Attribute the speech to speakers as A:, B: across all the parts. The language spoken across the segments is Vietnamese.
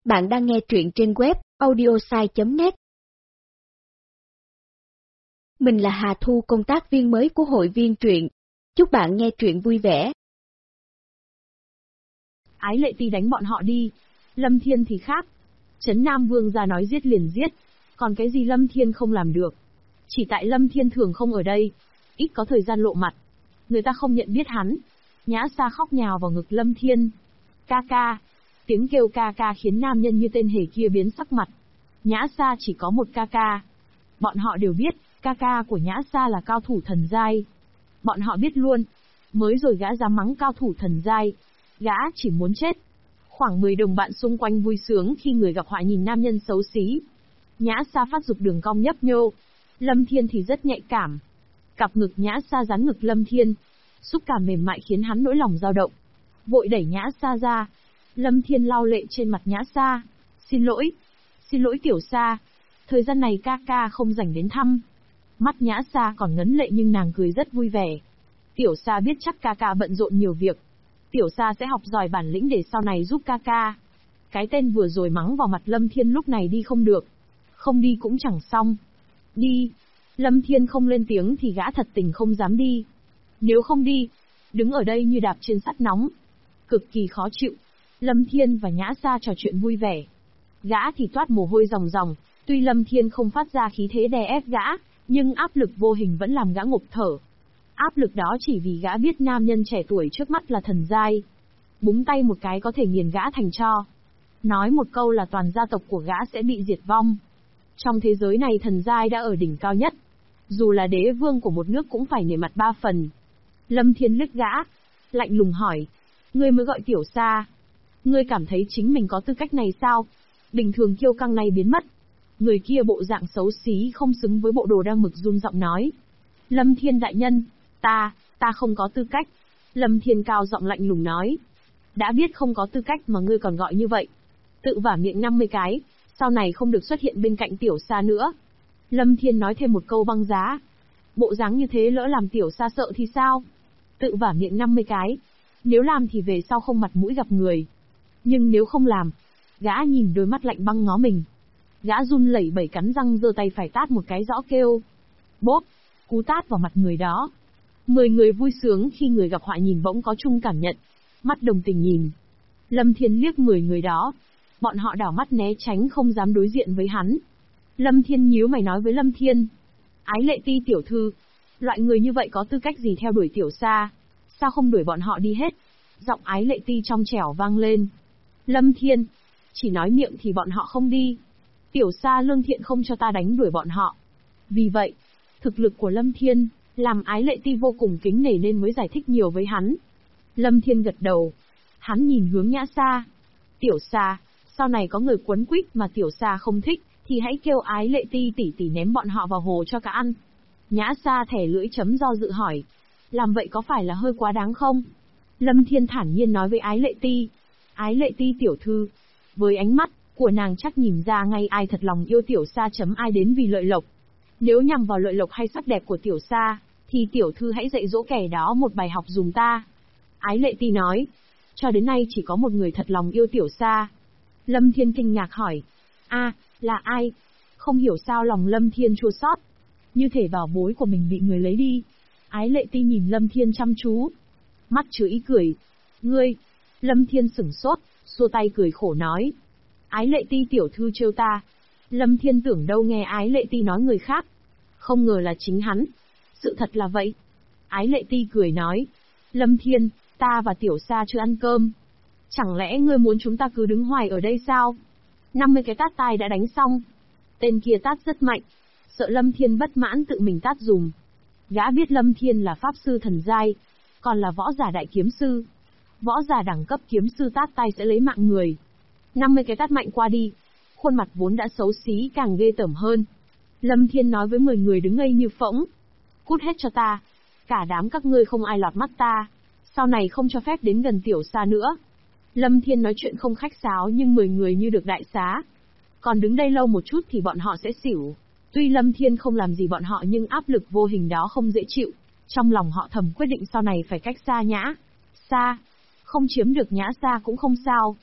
A: Bạn đang nghe truyện trên web audiosai.net. Mình là Hà Thu, công tác viên mới của hội viên truyện. Chúc bạn nghe truyện vui vẻ.
B: Ái Lệ Ti đánh bọn họ đi. Lâm Thiên thì khác. Trấn Nam Vương ra nói giết liền giết. Còn cái gì Lâm Thiên không làm được? Chỉ tại Lâm Thiên thường không ở đây, ít có thời gian lộ mặt, người ta không nhận biết hắn. Nhã Sa khóc nhào vào ngực Lâm Thiên. Ca ca. Tiếng kêu ca ca khiến nam nhân như tên hề kia biến sắc mặt. Nhã Sa chỉ có một ca ca. Bọn họ đều biết, ca ca của Nhã Sa là cao thủ thần giai. Bọn họ biết luôn, mới rồi gã dám mắng cao thủ thần giai, gã chỉ muốn chết. Khoảng 10 đồng bạn xung quanh vui sướng khi người gặp họa nhìn nam nhân xấu xí. Nhã Sa phát dục đường cong nhấp nhô. Lâm Thiên thì rất nhạy cảm. Cặp ngực Nhã Sa dán ngực Lâm Thiên, xúc cảm mềm mại khiến hắn nỗi lòng dao động. Vội đẩy Nhã Sa ra. Lâm Thiên lau lệ trên mặt Nhã Sa. Xin lỗi tiểu Sa. Thời gian này ca ca không rảnh đến thăm. Mắt Nhã Sa còn ngấn lệ nhưng nàng cười rất vui vẻ. Tiểu Sa biết chắc ca ca bận rộn nhiều việc. Tiểu Sa sẽ học giỏi bản lĩnh để sau này giúp ca ca. Cái tên vừa rồi mắng vào mặt Lâm Thiên lúc này đi không được. Không đi cũng chẳng xong. Đi. Lâm Thiên không lên tiếng thì gã thật tình không dám đi. Nếu không đi, đứng ở đây như đạp trên sắt nóng. Cực kỳ khó chịu. Lâm Thiên và Nhã Sa trò chuyện vui vẻ. Gã thì toát mồ hôi ròng ròng, tuy Lâm Thiên không phát ra khí thế đè ép gã, nhưng áp lực vô hình vẫn làm gã ngộp thở. Áp lực đó chỉ vì gã biết nam nhân trẻ tuổi trước mắt là thần giai. Búng tay một cái có thể nghiền gã thành tro. Nói một câu là toàn gia tộc của gã sẽ bị diệt vong. Trong thế giới này thần giai đã ở đỉnh cao nhất. Dù là đế vương của một nước cũng phải nể mặt 3 phần. Lâm Thiên liếc gã, lạnh lùng hỏi. Ngươi mới gọi tiểu Sa. Ngươi cảm thấy chính mình có tư cách này sao? Bình thường kiêu căng này biến mất. Người kia bộ dạng xấu xí không xứng với bộ đồ đang mực run giọng nói. Lâm Thiên đại nhân, ta không có tư cách. Lâm Thiên cao giọng lạnh lùng nói. Đã biết không có tư cách mà ngươi còn gọi như vậy. Tự vả miệng 50 cái, sau này không được xuất hiện bên cạnh tiểu Sa nữa. Lâm Thiên nói thêm một câu băng giá. Bộ dáng như thế lỡ làm tiểu Sa sợ thì sao? Tự vả miệng 50 cái. Nếu làm thì về sau không mặt mũi gặp người. Nhưng nếu không làm, gã nhìn đôi mắt lạnh băng ngó mình. Gã run lẩy bẩy cắn răng giơ tay phải tát một cái rõ kêu. Bốp, cú tát vào mặt người đó. 10 người vui sướng khi người gặp họa nhìn bỗng có chung cảm nhận. Mắt đồng tình nhìn. Lâm Thiên liếc 10 người đó. Bọn họ đảo mắt né tránh không dám đối diện với hắn. Lâm Thiên nhíu mày nói với Lâm Thiên. Ái Lệ Ti tiểu thư, loại người như vậy có tư cách gì theo đuổi tiểu Sa? Sao không đuổi bọn họ đi hết? Giọng Ái Lệ Ti trong trẻo vang lên. Lâm Thiên, chỉ nói miệng thì bọn họ không đi. Tiểu Sa lương thiện không cho ta đánh đuổi bọn họ. Vì vậy, thực lực của Lâm Thiên, làm Ái Lệ Ti vô cùng kính nể nên mới giải thích nhiều với hắn. Lâm Thiên gật đầu. Hắn nhìn hướng Nhã Sa. Tiểu Sa, sau này có người quấn quýt mà tiểu Sa không thích, thì hãy kêu Ái Lệ Ti tỷ tỷ ném bọn họ vào hồ cho cá ăn. Nhã Sa thẻ lưỡi chấm do dự hỏi. Làm vậy có phải là hơi quá đáng không? Lâm Thiên thản nhiên nói với Ái Lệ Ti. Ái Lệ Ti tiểu thư, với ánh mắt của nàng chắc nhìn ra ngay ai thật lòng yêu tiểu Sa chấm ai đến vì lợi lộc. Nếu nhằm vào lợi lộc hay sắc đẹp của tiểu Sa, thì tiểu thư hãy dạy dỗ kẻ đó một bài học dùm ta. Ái Lệ Ti nói. Cho đến nay chỉ có một người thật lòng yêu tiểu Sa. Lâm Thiên kinh ngạc hỏi. Là ai? Không hiểu sao lòng Lâm Thiên chua xót. Như thể bảo bối của mình bị người lấy đi. Ái Lệ Ti nhìn Lâm Thiên chăm chú. Mắt chứa ý cười. Ngươi. Lâm Thiên sửng sốt, xua tay cười khổ nói. Ái Lệ Ti tiểu thư trêu ta. Lâm Thiên tưởng đâu nghe Ái Lệ Ti nói người khác. Không ngờ là chính hắn. Sự thật là vậy. Ái Lệ Ti cười nói. Lâm Thiên, ta và tiểu Sa chưa ăn cơm. Chẳng lẽ ngươi muốn chúng ta cứ đứng hoài ở đây sao? 50 cái tát tai đã đánh xong. Tên kia tát rất mạnh. Sợ Lâm Thiên bất mãn tự mình tát dùm. Gã biết Lâm Thiên là pháp sư thần giai, còn là võ giả đại kiếm sư. Võ giả đẳng cấp kiếm sư tát tay sẽ lấy mạng người. 50 cái tát mạnh qua đi, khuôn mặt vốn đã xấu xí càng ghê tởm hơn. Lâm Thiên nói với 10 người đứng ngây như phỗng. Cút hết cho ta. Cả đám các ngươi không ai lọt mắt ta. Sau này không cho phép đến gần tiểu Sa nữa. Lâm Thiên nói chuyện không khách sáo nhưng 10 người như được đại xá. Còn đứng đây lâu một chút thì bọn họ sẽ xỉu. Tuy Lâm Thiên không làm gì bọn họ nhưng áp lực vô hình đó không dễ chịu. Trong lòng họ thầm quyết định sau này phải cách xa Nhã Sa. Không chiếm được Nhã Sa cũng không sao.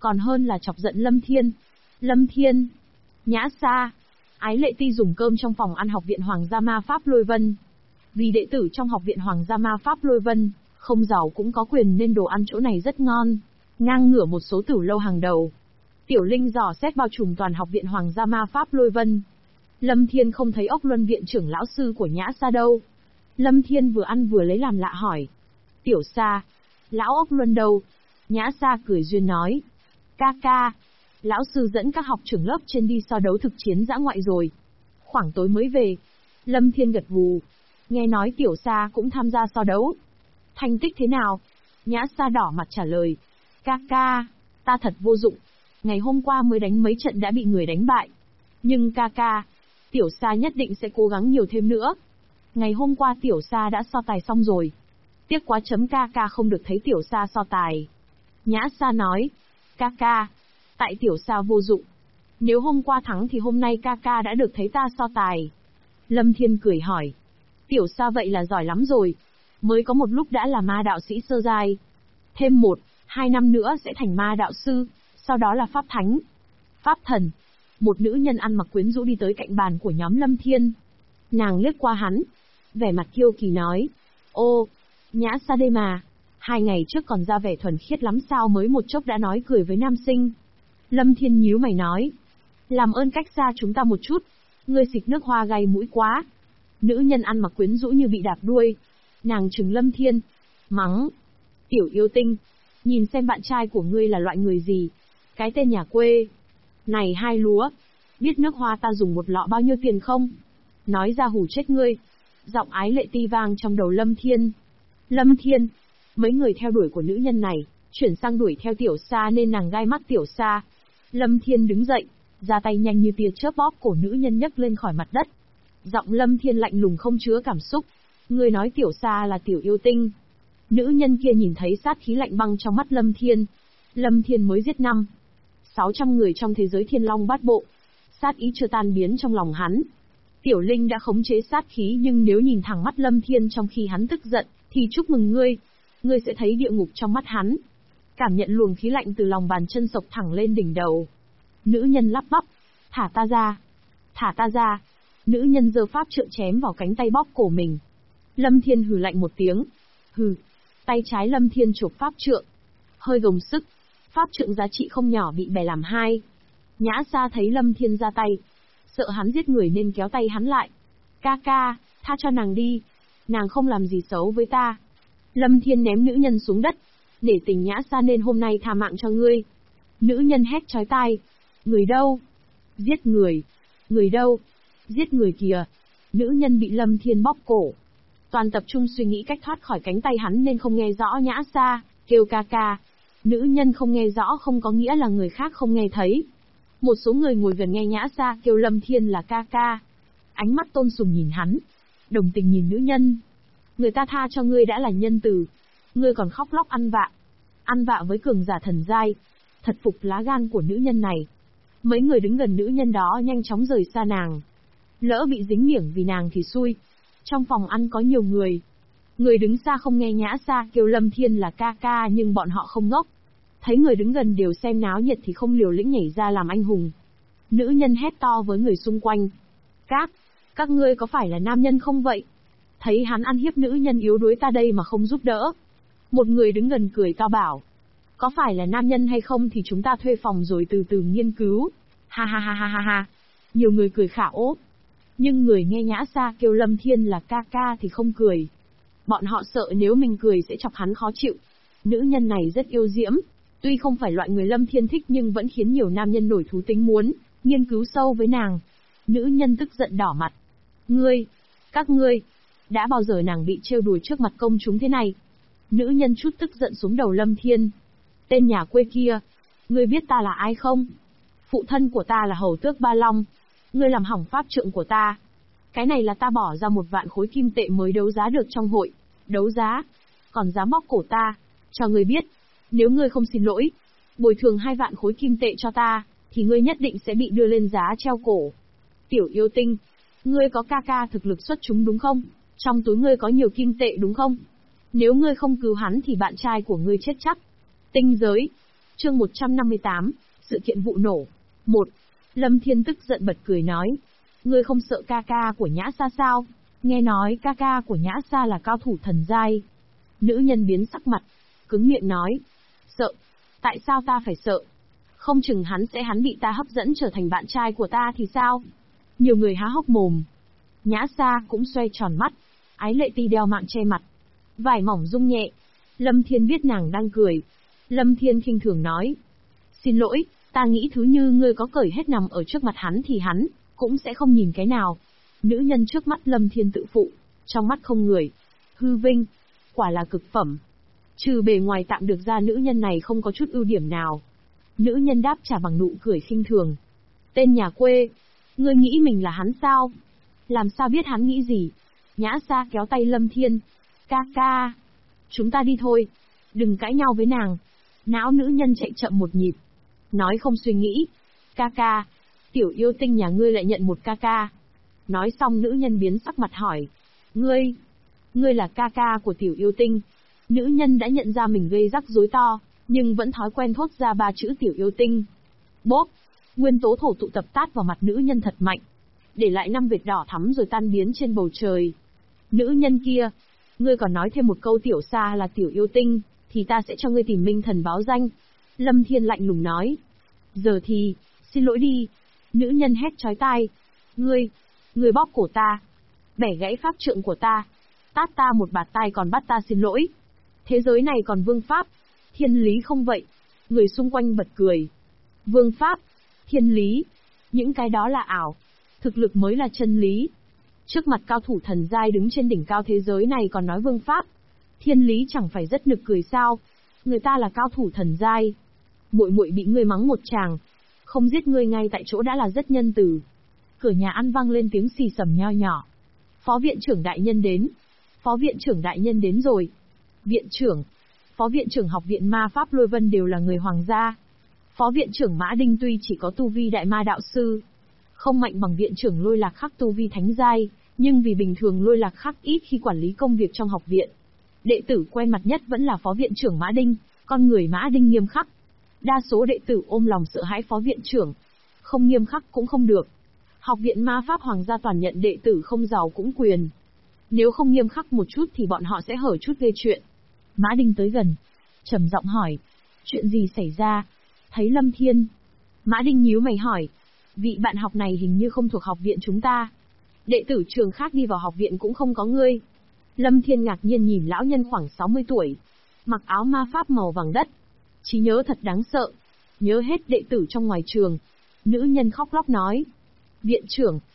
B: còn hơn là chọc giận Lâm Thiên. Lâm Thiên, Nhã Sa, Ái Lệ Ti dùng cơm trong phòng ăn Học viện Hoàng gia Ma Pháp Lôi Vân. Vì đệ tử trong Học viện Hoàng gia Ma Pháp Lôi Vân, không giàu cũng có quyền nên đồ ăn chỗ này rất ngon, ngang ngửa một số tử lâu hàng đầu. Tiểu Linh dò xét bao trùm toàn Học viện Hoàng gia Ma Pháp Lôi Vân. Lâm Thiên không thấy Ốc Luân viện trưởng lão sư của Nhã Sa đâu. Lâm Thiên vừa ăn vừa lấy làm lạ hỏi. Tiểu Sa, lão Ốc Luân đâu? Nhã Sa cười duyên nói. Ca ca, lão sư dẫn các học trưởng lớp trên đi so đấu thực chiến dã ngoại rồi. Khoảng tối mới về. Lâm Thiên gật gù. Nghe nói Tiểu Sa cũng tham gia so đấu. Thành tích thế nào? Nhã Sa đỏ mặt trả lời. Ca ca, ta thật vô dụng. Ngày hôm qua mới đánh mấy trận đã bị người đánh bại. Nhưng ca ca, Tiểu Sa nhất định sẽ cố gắng nhiều thêm nữa. Ngày hôm qua Tiểu Sa đã so tài xong rồi. Tiếc quá chấm ca ca không được thấy Tiểu Sa so tài. Nhã Sa nói. Ca ca, tại Tiểu Sa vô dụng. Nếu hôm qua thắng thì hôm nay ca ca đã được thấy ta so tài. Lâm Thiên cười hỏi. Tiểu Sa vậy là giỏi lắm rồi. Mới có một lúc đã là ma đạo sĩ sơ giai. Thêm 1-2 năm nữa sẽ thành ma đạo sư, sau đó là pháp thánh, pháp thần. Một nữ nhân ăn mặc quyến rũ đi tới cạnh bàn của nhóm Lâm Thiên. Nàng liếc qua hắn, vẻ mặt kiêu kỳ nói. Ô, Nhã Sa đây mà. 2 ngày trước còn ra vẻ thuần khiết lắm sao mới một chốc đã nói cười với nam sinh. Lâm Thiên nhíu mày nói. Làm ơn cách xa chúng ta một chút. Ngươi xịt nước hoa gai mũi quá. Nữ nhân ăn mặc quyến rũ như bị đạp đuôi. Nàng trừng Lâm Thiên. Mắng. Tiểu yêu tinh. Nhìn xem bạn trai của ngươi là loại người gì. Cái tên nhà quê. Này hai lúa. Biết nước hoa ta dùng một lọ bao nhiêu tiền không? Nói ra hù chết ngươi. Giọng Ái Lệ Ti vang trong đầu Lâm Thiên. Lâm Thiên. Mấy người theo đuổi của nữ nhân này, chuyển sang đuổi theo Tiểu Sa nên nàng gai mắt Tiểu Sa. Lâm Thiên đứng dậy, ra tay nhanh như tia chớp bóp cổ nữ nhân nhấc lên khỏi mặt đất. Giọng Lâm Thiên lạnh lùng không chứa cảm xúc. Người nói Tiểu Sa là tiểu yêu tinh. Nữ nhân kia nhìn thấy sát khí lạnh băng trong mắt Lâm Thiên. Lâm Thiên mới giết 500-600 người trong thế giới Thiên Long Bát Bộ. Sát ý chưa tan biến trong lòng hắn. Tiểu Linh đã khống chế sát khí nhưng nếu nhìn thẳng mắt Lâm Thiên trong khi hắn tức giận, thì chúc mừng ngươi. Ngươi sẽ thấy địa ngục trong mắt hắn. Cảm nhận luồng khí lạnh từ lòng bàn chân sộc thẳng lên đỉnh đầu. Nữ nhân lắp bắp. Thả ta ra. Thả ta ra. Nữ nhân giơ pháp trượng chém vào cánh tay bóp cổ mình. Lâm Thiên hừ lạnh một tiếng. Hừ. Tay trái Lâm Thiên chộp pháp trượng. Hơi gồng sức. Pháp trượng giá trị không nhỏ bị bẻ làm hai. Nhã Sa thấy Lâm Thiên ra tay. Sợ hắn giết người nên kéo tay hắn lại. Ca ca, tha cho nàng đi. Nàng không làm gì xấu với ta. Lâm Thiên ném nữ nhân xuống đất. Để tình Nhã Sa nên hôm nay tha mạng cho ngươi. Nữ nhân hét chói tai. Người đâu? Giết người. Người đâu? Giết người kìa. Nữ nhân bị Lâm Thiên bóp cổ. Toàn tập trung suy nghĩ cách thoát khỏi cánh tay hắn nên không nghe rõ Nhã Sa kêu ca ca. Nữ nhân không nghe rõ không có nghĩa là người khác không nghe thấy. Một số người ngồi gần nghe Nhã Sa kêu Lâm Thiên là ca ca. Ánh mắt tôn sùng nhìn hắn. Đồng tình nhìn nữ nhân. Người ta tha cho ngươi đã là nhân từ. Ngươi còn khóc lóc ăn vạ. Ăn vạ với cường giả thần giai. Thật phục lá gan của nữ nhân này. Mấy người đứng gần nữ nhân đó nhanh chóng rời xa nàng. Lỡ bị dính miệng vì nàng thì xui. Trong phòng ăn có nhiều người. Người đứng xa không nghe Nhã Sa kêu Lâm Thiên là ca ca nhưng bọn họ không ngốc. Thấy người đứng gần đều xem náo nhiệt thì không liều lĩnh nhảy ra làm anh hùng. Nữ nhân hét to với người xung quanh. Các ngươi có phải là nam nhân không vậy? Thấy hắn ăn hiếp nữ nhân yếu đuối ta đây mà không giúp đỡ. Một người đứng gần cười to bảo. Có phải là nam nhân hay không thì chúng ta thuê phòng rồi từ từ nghiên cứu. Ha ha ha ha ha ha. Nhiều người cười khảo. Nhưng người nghe Nhã Sa kêu Lâm Thiên là ca ca thì không cười. Bọn họ sợ nếu mình cười sẽ chọc hắn khó chịu. Nữ nhân này rất yêu diễm. Tuy không phải loại người Lâm Thiên thích nhưng vẫn khiến nhiều nam nhân nổi thú tính muốn nghiên cứu sâu với nàng. Nữ nhân tức giận đỏ mặt. Các ngươi, đã bao giờ nàng bị trêu đùa trước mặt công chúng thế này? Nữ nhân chút tức giận xuống đầu Lâm Thiên. Tên nhà quê kia, ngươi biết ta là ai không? Phụ thân của ta là hầu tước Ba Long. Ngươi làm hỏng pháp trượng của ta. Cái này là ta bỏ ra 1 vạn khối kim tệ mới đấu giá được trong hội đấu giá. Còn dám bóp cổ ta, cho ngươi biết. Nếu ngươi không xin lỗi, bồi thường 2 vạn khối kim tệ cho ta, thì ngươi nhất định sẽ bị đưa lên giá treo cổ. Tiểu yêu tinh, ngươi có ca ca thực lực xuất chúng đúng không? Trong túi ngươi có nhiều kim tệ đúng không? Nếu ngươi không cứu hắn thì bạn trai của ngươi chết chắc. Tinh giới, Chương 158, sự kiện vụ nổ. 1. Lâm Thiên tức giận bật cười nói. Ngươi không sợ ca ca của Nhã Sa sao? Nghe nói ca ca của Nhã Sa là cao thủ thần giai. Nữ nhân biến sắc mặt, cứng miệng nói. Sợ? Tại sao ta phải sợ? Không chừng hắn bị ta hấp dẫn trở thành bạn trai của ta thì sao? Nhiều người há hốc mồm. Nhã Sa cũng xoay tròn mắt, ái lệ ti đeo mạng che mặt. Vải mỏng rung nhẹ. Lâm Thiên biết nàng đang cười. Lâm Thiên khinh thường nói. Xin lỗi, ta nghĩ thứ như ngươi có cởi hết nằm ở trước mặt hắn thì hắn cũng sẽ không nhìn cái nào. Nữ nhân trước mắt Lâm Thiên tự phụ, trong mắt không người. Hư vinh, quả là cực phẩm. Trừ bề ngoài tạm được ra nữ nhân này không có chút ưu điểm nào. Nữ nhân đáp trả bằng nụ cười khinh thường. Tên nhà quê, ngươi nghĩ mình là hắn sao? Làm sao biết hắn nghĩ gì? Nhã Sa kéo tay Lâm Thiên. Ca ca, chúng ta đi thôi. Đừng cãi nhau với nàng. Não nữ nhân chạy chậm một nhịp. Nói không suy nghĩ. Ca ca, tiểu yêu tinh nhà ngươi lại nhận một ca ca. Nói xong nữ nhân biến sắc mặt hỏi. Ngươi là ca ca của tiểu yêu tinh. Nữ nhân đã nhận ra mình gây rắc rối to, nhưng vẫn thói quen thốt ra 3 chữ tiểu yêu tinh. Bốp, nguyên tố thổ tụ tập tát vào mặt nữ nhân thật mạnh, để lại 5 vệt đỏ thắm rồi tan biến trên bầu trời. Nữ nhân kia, ngươi còn nói thêm một câu tiểu Sa là tiểu yêu tinh, thì ta sẽ cho ngươi tìm minh thần báo danh. Lâm Thiên lạnh lùng nói. Giờ thì, xin lỗi đi. Nữ nhân hét chói tai. Ngươi bóp cổ ta, bẻ gãy pháp trượng của ta, tát ta một bạt tai còn bắt ta xin lỗi. Thế giới này còn vương pháp, thiên lý không vậy? Người xung quanh bật cười. Vương pháp, thiên lý, những cái đó là ảo, thực lực mới là chân lý. Trước mặt cao thủ thần giai đứng trên đỉnh cao thế giới này còn nói vương pháp, thiên lý chẳng phải rất nực cười sao? Người ta là cao thủ thần giai. Muội muội bị ngươi mắng một tràng, không giết ngươi ngay tại chỗ đã là rất nhân từ. Cửa nhà ăn vang lên tiếng xì xầm nho nhỏ. Phó viện trưởng đại nhân đến. Phó viện trưởng đại nhân đến rồi. Viện trưởng, phó viện trưởng học viện ma pháp Lôi Vân đều là người hoàng gia. Phó viện trưởng Mã Đinh tuy chỉ có tu vi đại ma đạo sư, không mạnh bằng viện trưởng Lôi Lạc Khắc tu vi thánh giai, nhưng vì bình thường Lôi Lạc Khắc ít khi quản lý công việc trong học viện. Đệ tử quen mặt nhất vẫn là phó viện trưởng Mã Đinh, con người Mã Đinh nghiêm khắc. Đa số đệ tử ôm lòng sợ hãi phó viện trưởng, không nghiêm khắc cũng không được. Học viện ma pháp hoàng gia toàn nhận đệ tử không giàu cũng quyền. Nếu không nghiêm khắc một chút thì bọn họ sẽ hở chút gây chuyện. Mã Đinh tới gần, trầm giọng hỏi. Chuyện gì xảy ra? Thấy Lâm Thiên. Mã Đinh nhíu mày hỏi. Vị bạn học này hình như không thuộc học viện chúng ta. Đệ tử trường khác đi vào học viện cũng không có ngươi. Lâm Thiên ngạc nhiên nhìn lão nhân khoảng 60 tuổi. Mặc áo ma pháp màu vàng đất. Trí nhớ thật đáng sợ. Nhớ hết đệ tử trong ngoài trường. Nữ nhân khóc lóc nói. Viện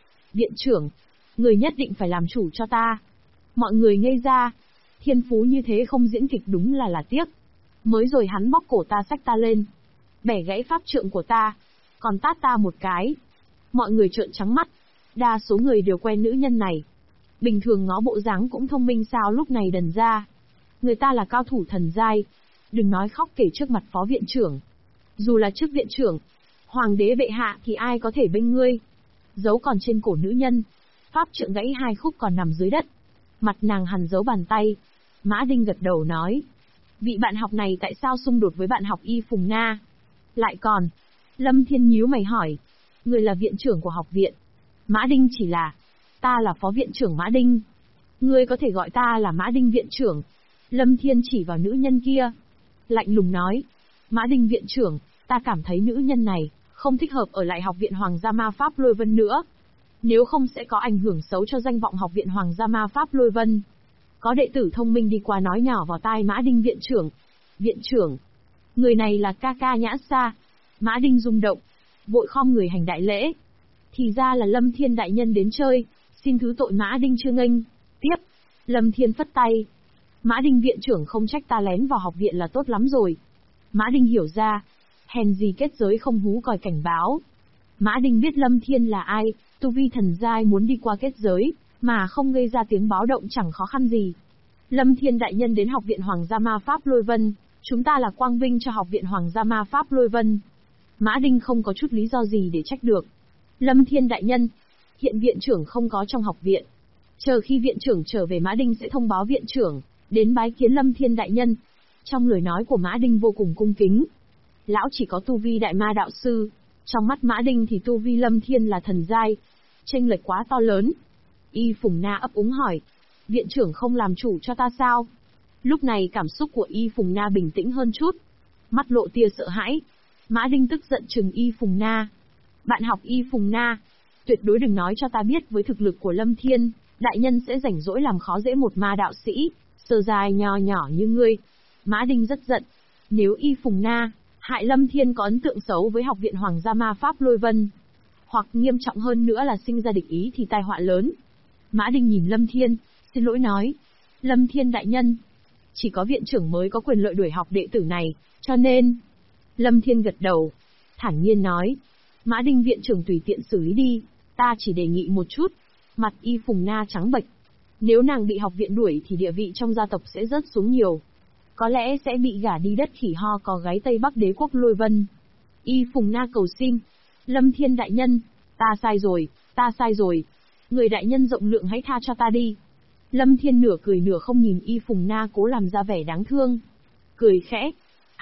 B: trưởng, người nhất định phải làm chủ cho ta. Mọi người ngây ra. Thiên phú như thế không diễn kịch đúng là tiếc. Mới rồi hắn bóc cổ ta xách ta lên, bẻ gãy pháp trượng của ta, còn tát ta một cái. Mọi người trợn trắng mắt. Đa số người đều quen nữ nhân này. Bình thường ngó bộ dáng cũng thông minh sao lúc này đần ra. Người ta là cao thủ thần giai. Đừng nói khóc kể trước mặt phó viện trưởng. Dù là trước viện trưởng, hoàng đế bệ hạ thì ai có thể bênh ngươi. Dấu còn trên cổ nữ nhân. Pháp trượng gãy 2 khúc còn nằm dưới đất. Mặt nàng hằn dấu bàn tay. Mã Đinh gật đầu nói. Vị bạn học này tại sao xung đột với bạn học Y Phùng Nga? Lại còn. Lâm Thiên nhíu mày hỏi. Người là viện trưởng của học viện. Mã Đinh chỉ là. Ta là phó viện trưởng Mã Đinh. Ngươi có thể gọi ta là Mã Đinh viện trưởng. Lâm Thiên chỉ vào nữ nhân kia. Lạnh lùng nói. Mã Đinh viện trưởng, ta cảm thấy nữ nhân này không thích hợp ở lại học viện Hoàng gia Ma Pháp Lôi Vân nữa. Nếu không sẽ có ảnh hưởng xấu cho danh vọng học viện Hoàng gia Ma Pháp Lôi Vân. Có đệ tử thông minh đi qua nói nhỏ vào tai Mã Đinh viện trưởng. Viện trưởng, người này là ca ca Nhã Sa. Mã Đinh rung động, vội khom người hành đại lễ. Thì ra là Lâm Thiên đại nhân đến chơi, xin thứ tội Mã Đinh chưa nghênh. Tiếp, Lâm Thiên phất tay. Mã Đinh viện trưởng không trách ta lén vào học viện là tốt lắm rồi. Mã Đinh hiểu ra, hèn gì kết giới không hú còi cảnh báo. Mã Đinh biết Lâm Thiên là ai, tu vi thần giai muốn đi qua kết giới, mà không gây ra tiếng báo động chẳng khó khăn gì. Lâm Thiên đại nhân đến học viện Hoàng gia Ma Pháp Lôi Vân, chúng ta là quang vinh cho học viện Hoàng gia Ma Pháp Lôi Vân. Mã Đinh không có chút lý do gì để trách được. Lâm Thiên đại nhân, hiện viện trưởng không có trong học viện. Chờ khi viện trưởng trở về Mã Đinh sẽ thông báo viện trưởng, đến bái kiến Lâm Thiên đại nhân. Trong lời nói của Mã Đinh vô cùng cung kính. Lão chỉ có tu vi đại ma đạo sư, trong mắt Mã Đinh thì tu vi Lâm Thiên là thần giai. Chênh lệch quá to lớn. Y Phùng Na ấp úng hỏi. Viện trưởng không làm chủ cho ta sao? Lúc này cảm xúc của Y Phùng Na bình tĩnh hơn chút. Mắt lộ tia sợ hãi. Mã Đinh tức giận trừng Y Phùng Na. Bạn học Y Phùng Na, tuyệt đối đừng nói cho ta biết với thực lực của Lâm Thiên, đại nhân sẽ rảnh rỗi làm khó dễ một ma đạo sĩ, sơ dài nho nhỏ như ngươi. Mã Đinh rất giận. Nếu Y Phùng Na hại Lâm Thiên có ấn tượng xấu với Học viện Hoàng gia Ma Pháp Lôi Vân, hoặc nghiêm trọng hơn nữa là sinh ra địch ý thì tai họa lớn. Mã Đinh nhìn Lâm Thiên, xin lỗi nói. Lâm Thiên đại nhân, chỉ có viện trưởng mới có quyền lợi đuổi học đệ tử này, cho nên... Lâm Thiên gật đầu, thản nhiên nói. Mã Đinh viện trưởng tùy tiện xử lý đi, ta chỉ đề nghị một chút. Mặt Y Phùng Na trắng bệch. Nếu nàng bị học viện đuổi thì địa vị trong gia tộc sẽ rớt xuống nhiều. Có lẽ sẽ bị gả đi đất khỉ ho có gáy Tây Bắc đế quốc Lôi Vân. Y Phùng Na cầu xin. Lâm Thiên đại nhân, ta sai rồi. Người đại nhân rộng lượng hãy tha cho ta đi. Lâm Thiên nửa cười nửa không nhìn Y Phùng Na cố làm ra vẻ đáng thương. Cười khẽ.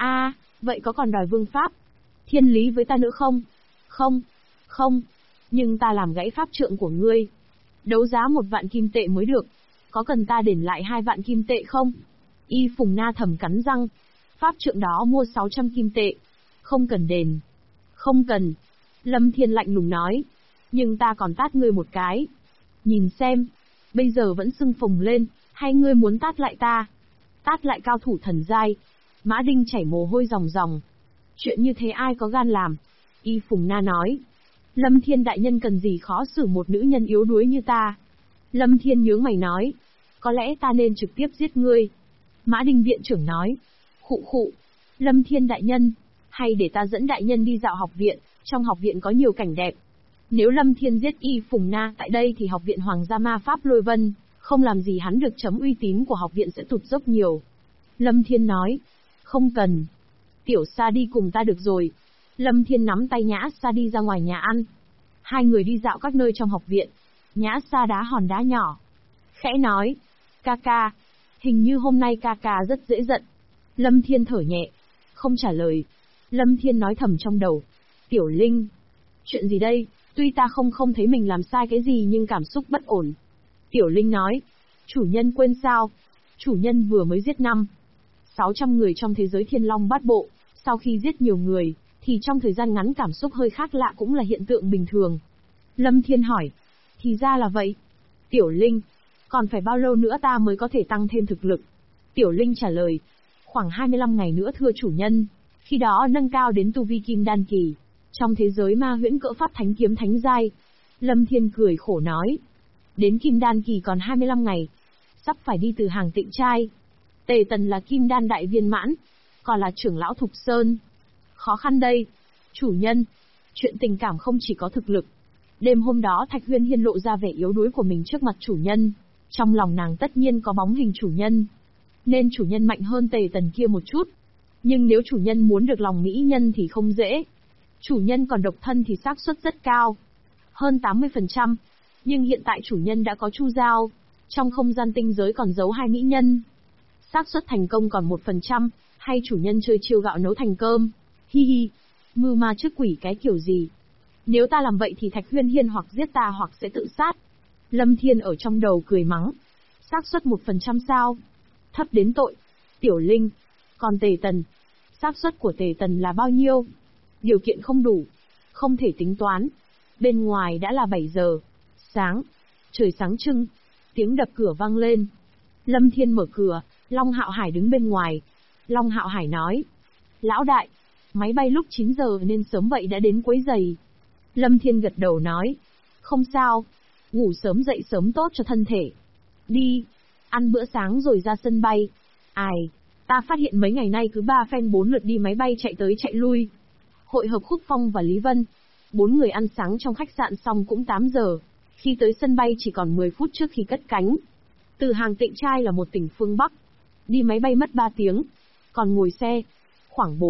B: Vậy có còn đòi vương pháp? Thiên lý với ta nữa không? Không. Nhưng ta làm gãy pháp trượng của ngươi. Đấu giá 1 vạn kim tệ mới được. Có cần ta đền lại 2 vạn kim tệ không? Y Phùng Na thầm cắn răng. Pháp trượng đó mua 600 kim tệ. Không cần đền. Không cần. Lâm Thiên lạnh lùng nói. Nhưng ta còn tát ngươi một cái. Nhìn xem. Bây giờ vẫn sưng phồng lên, hay ngươi muốn tát lại ta? Tát lại cao thủ thần giai. Mã Đinh chảy mồ hôi ròng ròng. Chuyện như thế ai có gan làm? Y Phùng Na nói. Lâm Thiên đại nhân cần gì khó xử một nữ nhân yếu đuối như ta? Lâm Thiên nhướng mày nói. Có lẽ ta nên trực tiếp giết ngươi. Mã Đinh viện trưởng nói. Khụ. Lâm Thiên đại nhân, hay để ta dẫn đại nhân đi dạo học viện, trong học viện có nhiều cảnh đẹp. Nếu Lâm Thiên giết Y Phùng Na tại đây thì học viện Hoàng gia Ma Pháp Lôi Vân, không làm gì hắn được chấm uy tín của học viện sẽ tụt dốc nhiều. Lâm Thiên nói. Không cần. Tiểu Sa đi cùng ta được rồi. Lâm Thiên nắm tay Nhã Sa đi ra ngoài nhà ăn. Hai người đi dạo các nơi trong học viện. Nhã Sa đá hòn đá nhỏ. Khẽ nói. Ca, hình như hôm nay ca rất dễ giận. Lâm Thiên thở nhẹ. Không trả lời. Lâm Thiên nói thầm trong đầu. Tiểu Linh. Chuyện gì đây? Tuy ta không thấy mình làm sai cái gì nhưng cảm xúc bất ổn. Tiểu Linh nói. Chủ nhân quên sao? Chủ nhân vừa mới giết 600 người trong thế giới Thiên Long Bát Bộ. Sau khi giết nhiều người, thì trong thời gian ngắn cảm xúc hơi khác lạ cũng là hiện tượng bình thường. Lâm Thiên hỏi. Thì ra là vậy. Tiểu Linh. Còn phải bao lâu nữa ta mới có thể tăng thêm thực lực? Tiểu Linh trả lời. Khoảng 25 ngày nữa thưa chủ nhân. Khi đó nâng cao đến tu vi Kim Đan kỳ. Trong thế giới ma huyễn cỡ pháp thánh kiếm thánh giai. Lâm Thiên cười khổ nói. Đến Kim Đan kỳ còn 25 ngày. Sắp phải đi từ hàng Tịnh Trai. Tề Tần là Kim Đan đại viên mãn. Còn là trưởng lão Thục Sơn. Khó khăn đây. Chủ nhân. Chuyện tình cảm không chỉ có thực lực. Đêm hôm đó Thạch Huyên Hiên lộ ra vẻ yếu đuối của mình trước mặt chủ nhân. Trong lòng nàng tất nhiên có bóng hình chủ nhân. Nên chủ nhân mạnh hơn Tề Tần kia một chút. Nhưng nếu chủ nhân muốn được lòng mỹ nhân thì không dễ. Chủ nhân còn độc thân thì xác suất rất cao. Hơn 80%. Nhưng hiện tại chủ nhân đã có Chu Giao. Trong không gian tinh giới còn giấu 2 mỹ nhân. Xác suất thành công còn 1%. Hay chủ nhân chơi chiêu gạo nấu thành cơm. Hi hi. Mưu ma trước quỷ cái kiểu gì. Nếu ta làm vậy thì Thạch Huyên Hiên hoặc giết ta hoặc sẽ tự sát. Lâm Thiên ở trong đầu cười mắng. Xác suất 1% sao? Thấp đến tội. Tiểu Linh. Còn Tề Tần. Xác suất của Tề Tần là bao nhiêu? Điều kiện không đủ. Không thể tính toán. Bên ngoài đã là 7 giờ. Sáng. Trời sáng trưng. Tiếng đập cửa vang lên. Lâm Thiên mở cửa. Long Hạo Hải đứng bên ngoài. Long Hạo Hải nói. Lão đại. Máy bay lúc 9 giờ nên sớm vậy đã đến quấy giày. Lâm Thiên gật đầu nói. Không sao. Ngủ sớm dậy sớm tốt cho thân thể. Đi. Ăn bữa sáng rồi ra sân bay. Ai. Ta phát hiện mấy ngày nay cứ 3 phen 4 lượt đi máy bay chạy tới chạy lui. Hội hợp Khúc Phong và Lý Vân. 4 người ăn sáng trong khách sạn xong cũng 8 giờ. Khi tới sân bay chỉ còn 10 phút trước khi cất cánh. Từ hàng Tịnh Trai là một tỉnh phương Bắc. Đi máy bay mất 3 tiếng. Còn ngồi xe. Khoảng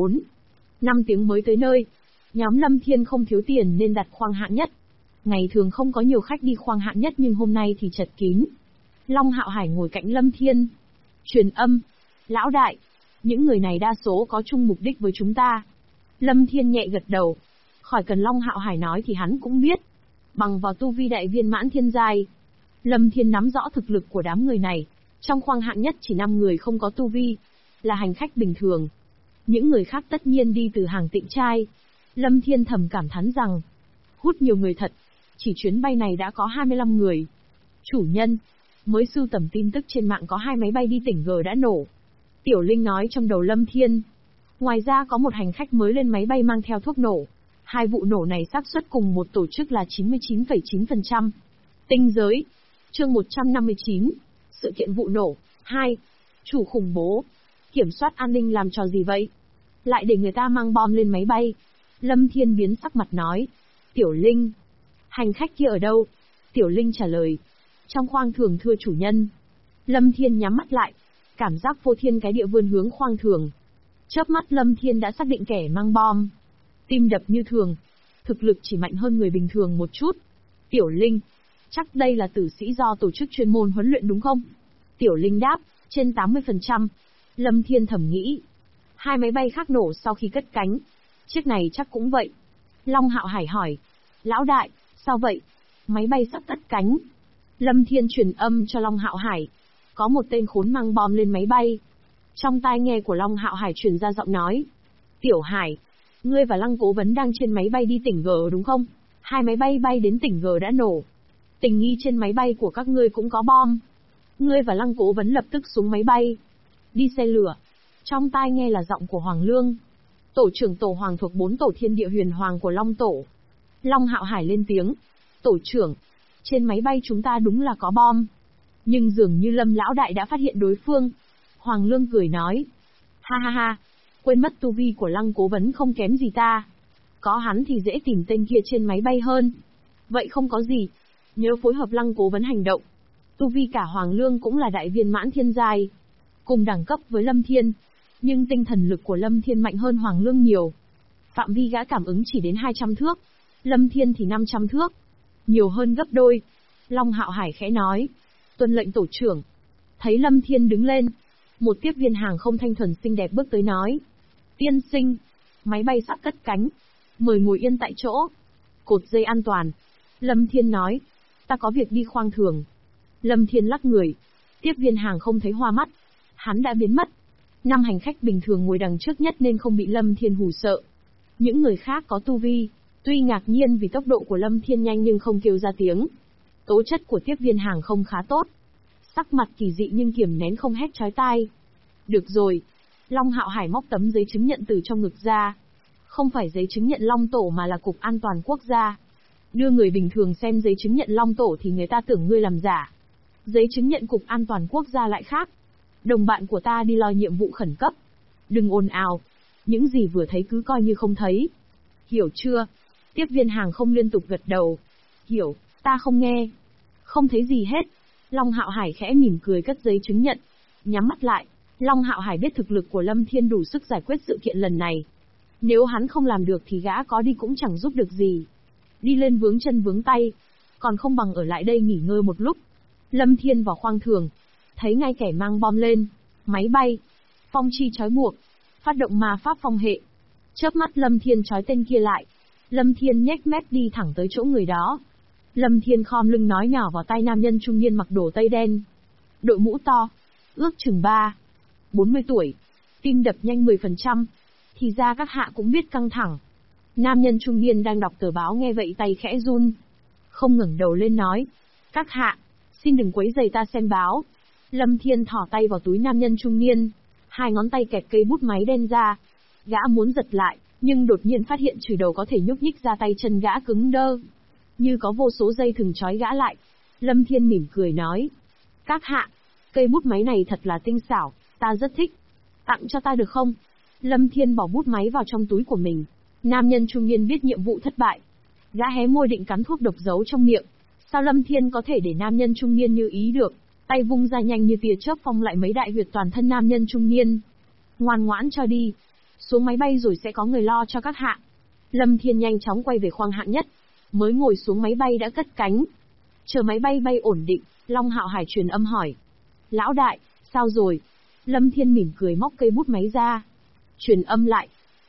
B: 5 tiếng mới tới nơi. Nhóm Lâm Thiên không thiếu tiền nên đặt khoang hạng nhất. Ngày thường không có nhiều khách đi khoang hạng nhất nhưng hôm nay thì chật kín. Long Hạo Hải ngồi cạnh Lâm Thiên. Truyền âm. Lão đại. Những người này đa số có chung mục đích với chúng ta. Lâm Thiên nhẹ gật đầu. Khỏi cần Long Hạo Hải nói thì hắn cũng biết. Bằng vào tu vi đại viên mãn thiên giai, Lâm Thiên nắm rõ thực lực của đám người này. Trong khoang hạng nhất chỉ 5 người không có tu vi, là hành khách bình thường. Những người khác tất nhiên đi từ hàng tịnh trai. Lâm Thiên thầm cảm thán rằng, hút nhiều người thật, chỉ chuyến bay này đã có 25 người. Chủ nhân, mới sưu tầm tin tức trên mạng có 2 máy bay đi tỉnh G đã nổ. Tiểu Linh nói trong đầu Lâm Thiên. Ngoài ra có một hành khách mới lên máy bay mang theo thuốc nổ. 2 vụ nổ này xác suất cùng một tổ chức là 99,9%. Tinh giới. Chương 159. Sự kiện vụ nổ. 2. Chủ khủng bố. Kiểm soát an ninh làm trò gì vậy? Lại để người ta mang bom lên máy bay. Lâm Thiên biến sắc mặt nói. Tiểu Linh. Hành khách kia ở đâu? Tiểu Linh trả lời. Trong khoang thường thưa chủ nhân. Lâm Thiên nhắm mắt lại. Cảm giác vô thiên cái địa vươn hướng khoang thường. Chớp mắt Lâm Thiên đã xác định kẻ mang bom. Tim đập như thường. Thực lực chỉ mạnh hơn người bình thường một chút. Tiểu Linh. Chắc đây là tử sĩ do tổ chức chuyên môn huấn luyện đúng không? Tiểu Linh đáp, trên 80%. Lâm Thiên thầm nghĩ. 2 máy bay khác nổ sau khi cất cánh. Chiếc này chắc cũng vậy. Long Hạo Hải hỏi. Lão đại, sao vậy? Máy bay sắp cất cánh. Lâm Thiên truyền âm cho Long Hạo Hải. Có một tên khốn mang bom lên máy bay. Trong tai nghe của Long Hạo Hải truyền ra giọng nói. Tiểu Hải, ngươi và Lăng Cố Vấn đang trên máy bay đi tỉnh G đúng không? 2 máy bay bay đến tỉnh G đã nổ. Tình nghi trên máy bay của các ngươi cũng có bom. Ngươi và Lăng Cố Vấn lập tức xuống máy bay. Đi xe lửa. Trong tai nghe là giọng của Hoàng Lương. Tổ trưởng tổ Hoàng thuộc 4 tổ thiên địa huyền hoàng của Long Tổ. Long Hạo Hải lên tiếng. Tổ trưởng, trên máy bay chúng ta đúng là có bom. Nhưng dường như Lâm Lão Đại đã phát hiện đối phương. Hoàng Lương cười nói. Ha ha ha, quên mất tu vi của Lăng Cố Vấn không kém gì ta. Có hắn thì dễ tìm tên kia trên máy bay hơn. Vậy không có gì. Nhớ phối hợp Lăng Cố Vấn hành động. Tu vi cả Hoàng Lương cũng là đại viên mãn thiên giai. Cùng đẳng cấp với Lâm Thiên. Nhưng tinh thần lực của Lâm Thiên mạnh hơn Hoàng Lương nhiều. Phạm vi gã cảm ứng chỉ đến 200 thước. Lâm Thiên thì 500 thước. Nhiều hơn gấp đôi. Long Hạo Hải khẽ nói. Tuân lệnh tổ trưởng. Thấy Lâm Thiên đứng lên. Một tiếp viên hàng không thanh thuần xinh đẹp bước tới nói. Tiên sinh. Máy bay sắp cất cánh. Mời ngồi yên tại chỗ. Cột dây an toàn. Lâm Thiên nói. Ta có việc đi khoang thường. Lâm Thiên lắc người. Tiếp viên hàng không thấy hoa mắt. Hắn đã biến mất. 5 hành khách bình thường ngồi đằng trước nhất nên không bị Lâm Thiên hù sợ. Những người khác có tu vi. Tuy ngạc nhiên vì tốc độ của Lâm Thiên nhanh nhưng không kêu ra tiếng. Tố chất của tiếp viên hàng không khá tốt. Sắc mặt kỳ dị nhưng kiềm nén không hét chói tai. Được rồi. Long Hạo Hải móc tấm giấy chứng nhận từ trong ngực ra. Không phải giấy chứng nhận Long Tổ mà là Cục An toàn Quốc gia. Đưa người bình thường xem giấy chứng nhận Long Tổ thì người ta tưởng ngươi làm giả. Giấy chứng nhận Cục An toàn Quốc gia lại khác. Đồng bạn của ta đi lo nhiệm vụ khẩn cấp. Đừng ồn ào. Những gì vừa thấy cứ coi như không thấy. Hiểu chưa? Tiếp viên hàng không liên tục gật đầu. Hiểu, ta không nghe. Không thấy gì hết. Long Hạo Hải khẽ mỉm cười cất giấy chứng nhận. Nhắm mắt lại. Long Hạo Hải biết thực lực của Lâm Thiên đủ sức giải quyết sự kiện lần này. Nếu hắn không làm được thì gã có đi cũng chẳng giúp được gì. Đi lên vướng chân vướng tay. Còn không bằng ở lại đây nghỉ ngơi một lúc. Lâm Thiên vào khoang thường. Thấy ngay kẻ mang bom lên. Máy bay. Phong chi trói buộc. Phát động ma pháp phong hệ. Chớp mắt Lâm Thiên trói tên kia lại. Lâm Thiên nhếch mép đi thẳng tới chỗ người đó. Lâm Thiên khom lưng nói nhỏ vào tai nam nhân trung niên mặc đồ tây đen. Đội mũ to. Ước chừng 40 tuổi. Tim đập nhanh 10%. Thì ra các hạ cũng biết căng thẳng. Nam nhân trung niên đang đọc tờ báo nghe vậy tay khẽ run. Không ngẩng đầu lên nói. Các hạ, xin đừng quấy rầy ta xem báo. Lâm Thiên thỏ tay vào túi nam nhân trung niên. 2 ngón tay kẹp cây bút máy đen ra. Gã muốn giật lại, nhưng đột nhiên phát hiện chùy đầu có thể nhúc nhích ra tay chân gã cứng đơ. Như có vô số dây thừng trói gã lại. Lâm Thiên mỉm cười nói. Các hạ, cây bút máy này thật là tinh xảo, ta rất thích. Tặng cho ta được không? Lâm Thiên bỏ bút máy vào trong túi của mình. Nam nhân trung niên biết nhiệm vụ thất bại. Gã hé môi định cắn thuốc độc giấu trong miệng. Sao Lâm Thiên có thể để nam nhân trung niên như ý được? Tay vung ra nhanh như tia chớp phong lại mấy đại huyệt toàn thân nam nhân trung niên. Ngoan ngoãn cho đi. Xuống máy bay rồi sẽ có người lo cho các hạ. Lâm Thiên nhanh chóng quay về khoang hạng nhất. Mới ngồi xuống máy bay đã cất cánh. Chờ máy bay bay ổn định, Long Hạo Hải truyền âm hỏi. Lão đại, sao rồi? Lâm Thiên mỉm cười móc cây bút máy ra. Truyền âm lại.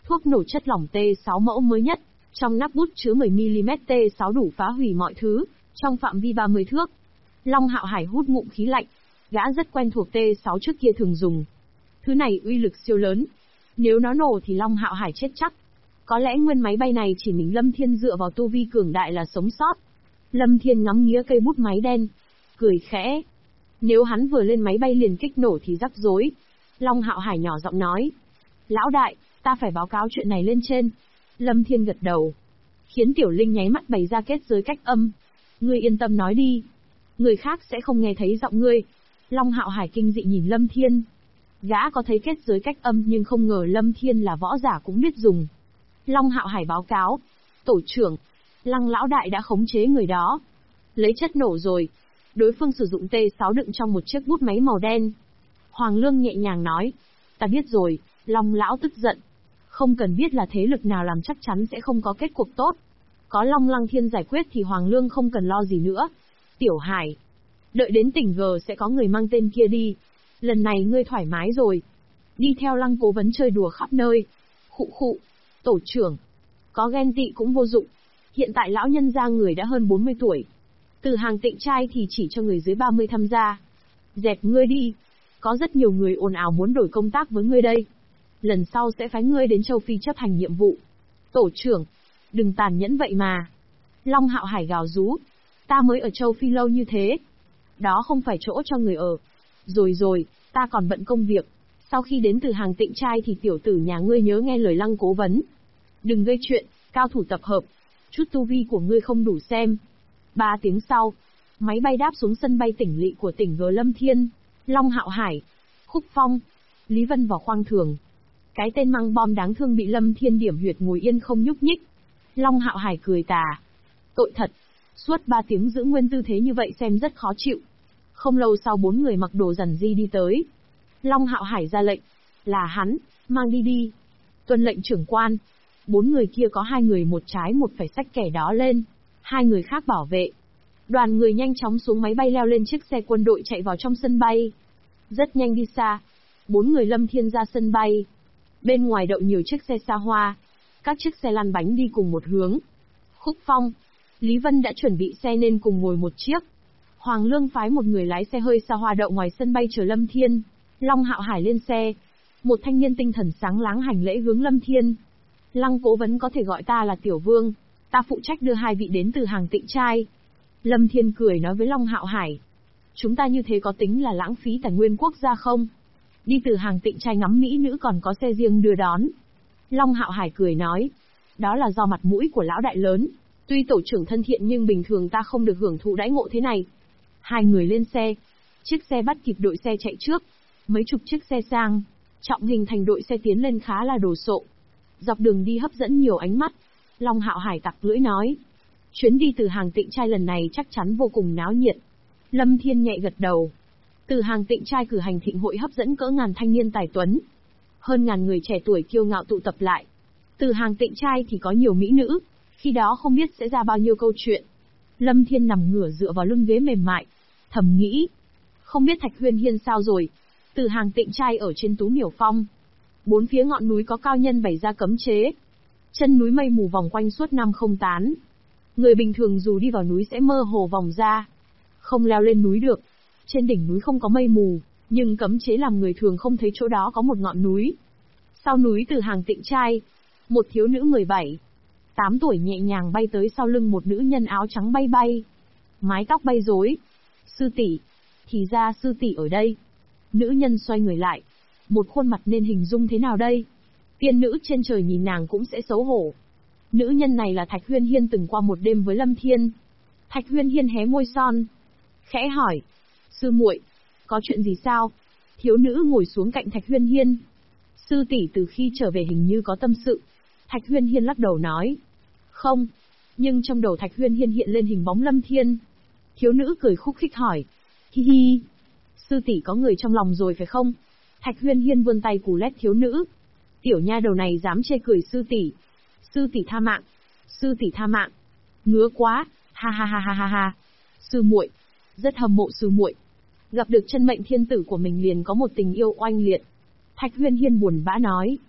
B: Thuốc nổ chất lỏng T6 mẫu mới nhất, trong nắp bút chứa 10mm T6 đủ phá hủy mọi thứ, trong phạm vi 30 thước. Long Hạo Hải hút ngụm khí lạnh, gã rất quen thuộc T6 trước kia thường dùng. Thứ này uy lực siêu lớn. Nếu nó nổ thì Long Hạo Hải chết chắc. Có lẽ nguyên máy bay này chỉ mình Lâm Thiên dựa vào tu vi cường đại là sống sót. Lâm Thiên ngắm nghía cây bút máy đen, cười khẽ. Nếu hắn vừa lên máy bay liền kích nổ thì rắc rối. Long Hạo Hải nhỏ giọng nói. Lão đại, ta phải báo cáo chuyện này lên trên. Lâm Thiên gật đầu. Khiến Tiểu Linh nháy mắt bày ra kết giới cách âm. Ngươi yên tâm nói đi. Người khác sẽ không nghe thấy giọng ngươi. Long Hạo Hải kinh dị nhìn Lâm Thiên. Gã có thấy kết giới cách âm nhưng không ngờ Lâm Thiên là võ giả cũng biết dùng. Long Hạo Hải báo cáo. Tổ trưởng, Lăng lão đại đã khống chế người đó. Lấy chất nổ rồi. Đối phương sử dụng T6 đựng trong một chiếc bút máy màu đen. Hoàng Lương nhẹ nhàng nói. Ta biết rồi, Long lão tức giận. Không cần biết là thế lực nào làm chắc chắn sẽ không có kết cuộc tốt. Có Long Lăng Thiên giải quyết thì Hoàng Lương không cần lo gì nữa. Tiểu Hải, đợi đến tỉnh G sẽ có người mang tên kia đi. Lần này ngươi thoải mái rồi. Đi theo Lăng Cố Vấn chơi đùa khắp nơi. Khụ khụ, tổ trưởng. Có ghen tị cũng vô dụng. Hiện tại lão nhân gia người đã hơn 40 tuổi. Từ hàng Tịnh trai thì chỉ cho người dưới 30 tham gia. Dẹp ngươi đi. Có rất nhiều người ồn ào muốn đổi công tác với ngươi đây. Lần sau sẽ phái ngươi đến châu Phi chấp hành nhiệm vụ. Tổ trưởng, đừng tàn nhẫn vậy mà. Long Hạo Hải gào rú. Ta mới ở châu Phi lâu như thế. Đó không phải chỗ cho người ở. Rồi, ta còn bận công việc. Sau khi đến từ hàng Tịnh trai thì tiểu tử nhà ngươi nhớ nghe lời Lăng Cố Vấn. Đừng gây chuyện, cao thủ tập hợp. Chút tu vi của ngươi không đủ xem. 3 tiếng sau, máy bay đáp xuống sân bay tỉnh lỵ của tỉnh G Lâm Thiên, Long Hạo Hải, Khúc Phong, Lý Vân và Khoang Thường. Cái tên mang bom đáng thương bị Lâm Thiên điểm huyệt ngồi yên không nhúc nhích. Long Hạo Hải cười tà. Tội thật, suốt 3 tiếng giữ nguyên tư thế như vậy xem rất khó chịu. Không lâu sau 4 người mặc đồ rằn ri đi tới. Long Hạo Hải ra lệnh. Là hắn, mang đi. Tuân lệnh trưởng quan. 4 người kia có 2 người một trái một phải xách kẻ đó lên. 2 người khác bảo vệ. Đoàn người nhanh chóng xuống máy bay leo lên chiếc xe quân đội chạy vào trong sân bay. Rất nhanh đi xa. 4 người Lâm Thiên ra sân bay. Bên ngoài đậu nhiều chiếc xe xa hoa. Các chiếc xe lăn bánh đi cùng một hướng. Khúc Phong, Lý Vân đã chuẩn bị xe nên cùng ngồi một chiếc. Hoàng Lương phái một người lái xe hơi xa hoa đậu ngoài sân bay chờ Lâm Thiên. Long Hạo Hải lên xe. Một thanh niên tinh thần sáng láng hành lễ hướng Lâm Thiên. Lăng Cố Vấn có thể gọi ta là Tiểu Vương. Ta phụ trách đưa 2 vị đến từ hàng Tịnh trai. Lâm Thiên cười nói với Long Hạo Hải. Chúng ta như thế có tính là lãng phí tài nguyên quốc gia không? Đi từ hàng Tịnh trai ngắm mỹ nữ còn có xe riêng đưa đón. Long Hạo Hải cười nói. Đó là do mặt mũi của lão đại lớn. Tuy tổ trưởng thân thiện nhưng bình thường ta không được hưởng thụ đãi ngộ thế này. 2 người lên xe. Chiếc xe bắt kịp đội xe chạy trước. Mấy chục chiếc xe sang trọng hình thành đội xe tiến lên khá là đồ sộ. Dọc đường đi hấp dẫn nhiều ánh mắt. Long Hạo Hải tặc lưỡi nói. Chuyến đi từ hàng Tịnh trai lần này chắc chắn vô cùng náo nhiệt. Lâm Thiên nhẹ gật đầu. Từ hàng Tịnh trai cử hành thịnh hội hấp dẫn cỡ ngàn thanh niên tài tuấn. Hơn ngàn người trẻ tuổi kiêu ngạo tụ tập lại. Từ hàng Tịnh trai thì có nhiều mỹ nữ. Khi đó không biết sẽ ra bao nhiêu câu chuyện. Lâm Thiên nằm ngửa dựa vào lưng ghế mềm mại. Thầm nghĩ. Không biết Thạch Huyên Hiên sao rồi. Từ hàng Tịnh trai ở trên Tú Miểu Phong. 4 phía ngọn núi có cao nhân bày ra cấm chế. Chân núi mây mù vòng quanh suốt năm không tán. Người bình thường dù đi vào núi sẽ mơ hồ vòng ra. Không leo lên núi được. Trên đỉnh núi không có mây mù, nhưng cấm chế làm người thường không thấy chỗ đó có một ngọn núi. Sau núi từ hàng Tịnh trai, một thiếu nữ 17, 8 tuổi nhẹ nhàng bay tới sau lưng một nữ nhân áo trắng bay bay. Mái tóc bay rối. Sư tỷ, thì ra sư tỷ ở đây. Nữ nhân xoay người lại. Một khuôn mặt nên hình dung thế nào đây? Tiên nữ trên trời nhìn nàng cũng sẽ xấu hổ. Nữ nhân này là Thạch Huyên Hiên từng qua một đêm với Lâm Thiên. Thạch Huyên Hiên hé môi son. Khẽ hỏi. Sư muội, có chuyện gì sao? Thiếu nữ ngồi xuống cạnh Thạch Huyên Hiên. Sư tỷ từ khi trở về hình như có tâm sự. Thạch Huyên Hiên lắc đầu nói. Không. Nhưng trong đầu Thạch Huyên Hiên hiện lên hình bóng Lâm Thiên. Thiếu nữ cười khúc khích hỏi. Hi hi. Sư tỷ có người trong lòng rồi phải không? Thạch Huyên Hiên vươn tay cù lét thiếu nữ. Tiểu nha đầu này dám chê cười sư tỷ. Sư tỷ tha mạng. Sư tỷ tha mạng. Ngứa quá. Ha ha ha ha ha ha. Sư muội, rất hâm mộ sư muội. Gặp được chân mệnh thiên tử của mình liền có một tình yêu oanh liệt. Thạch Huyên Hiên buồn bã nói.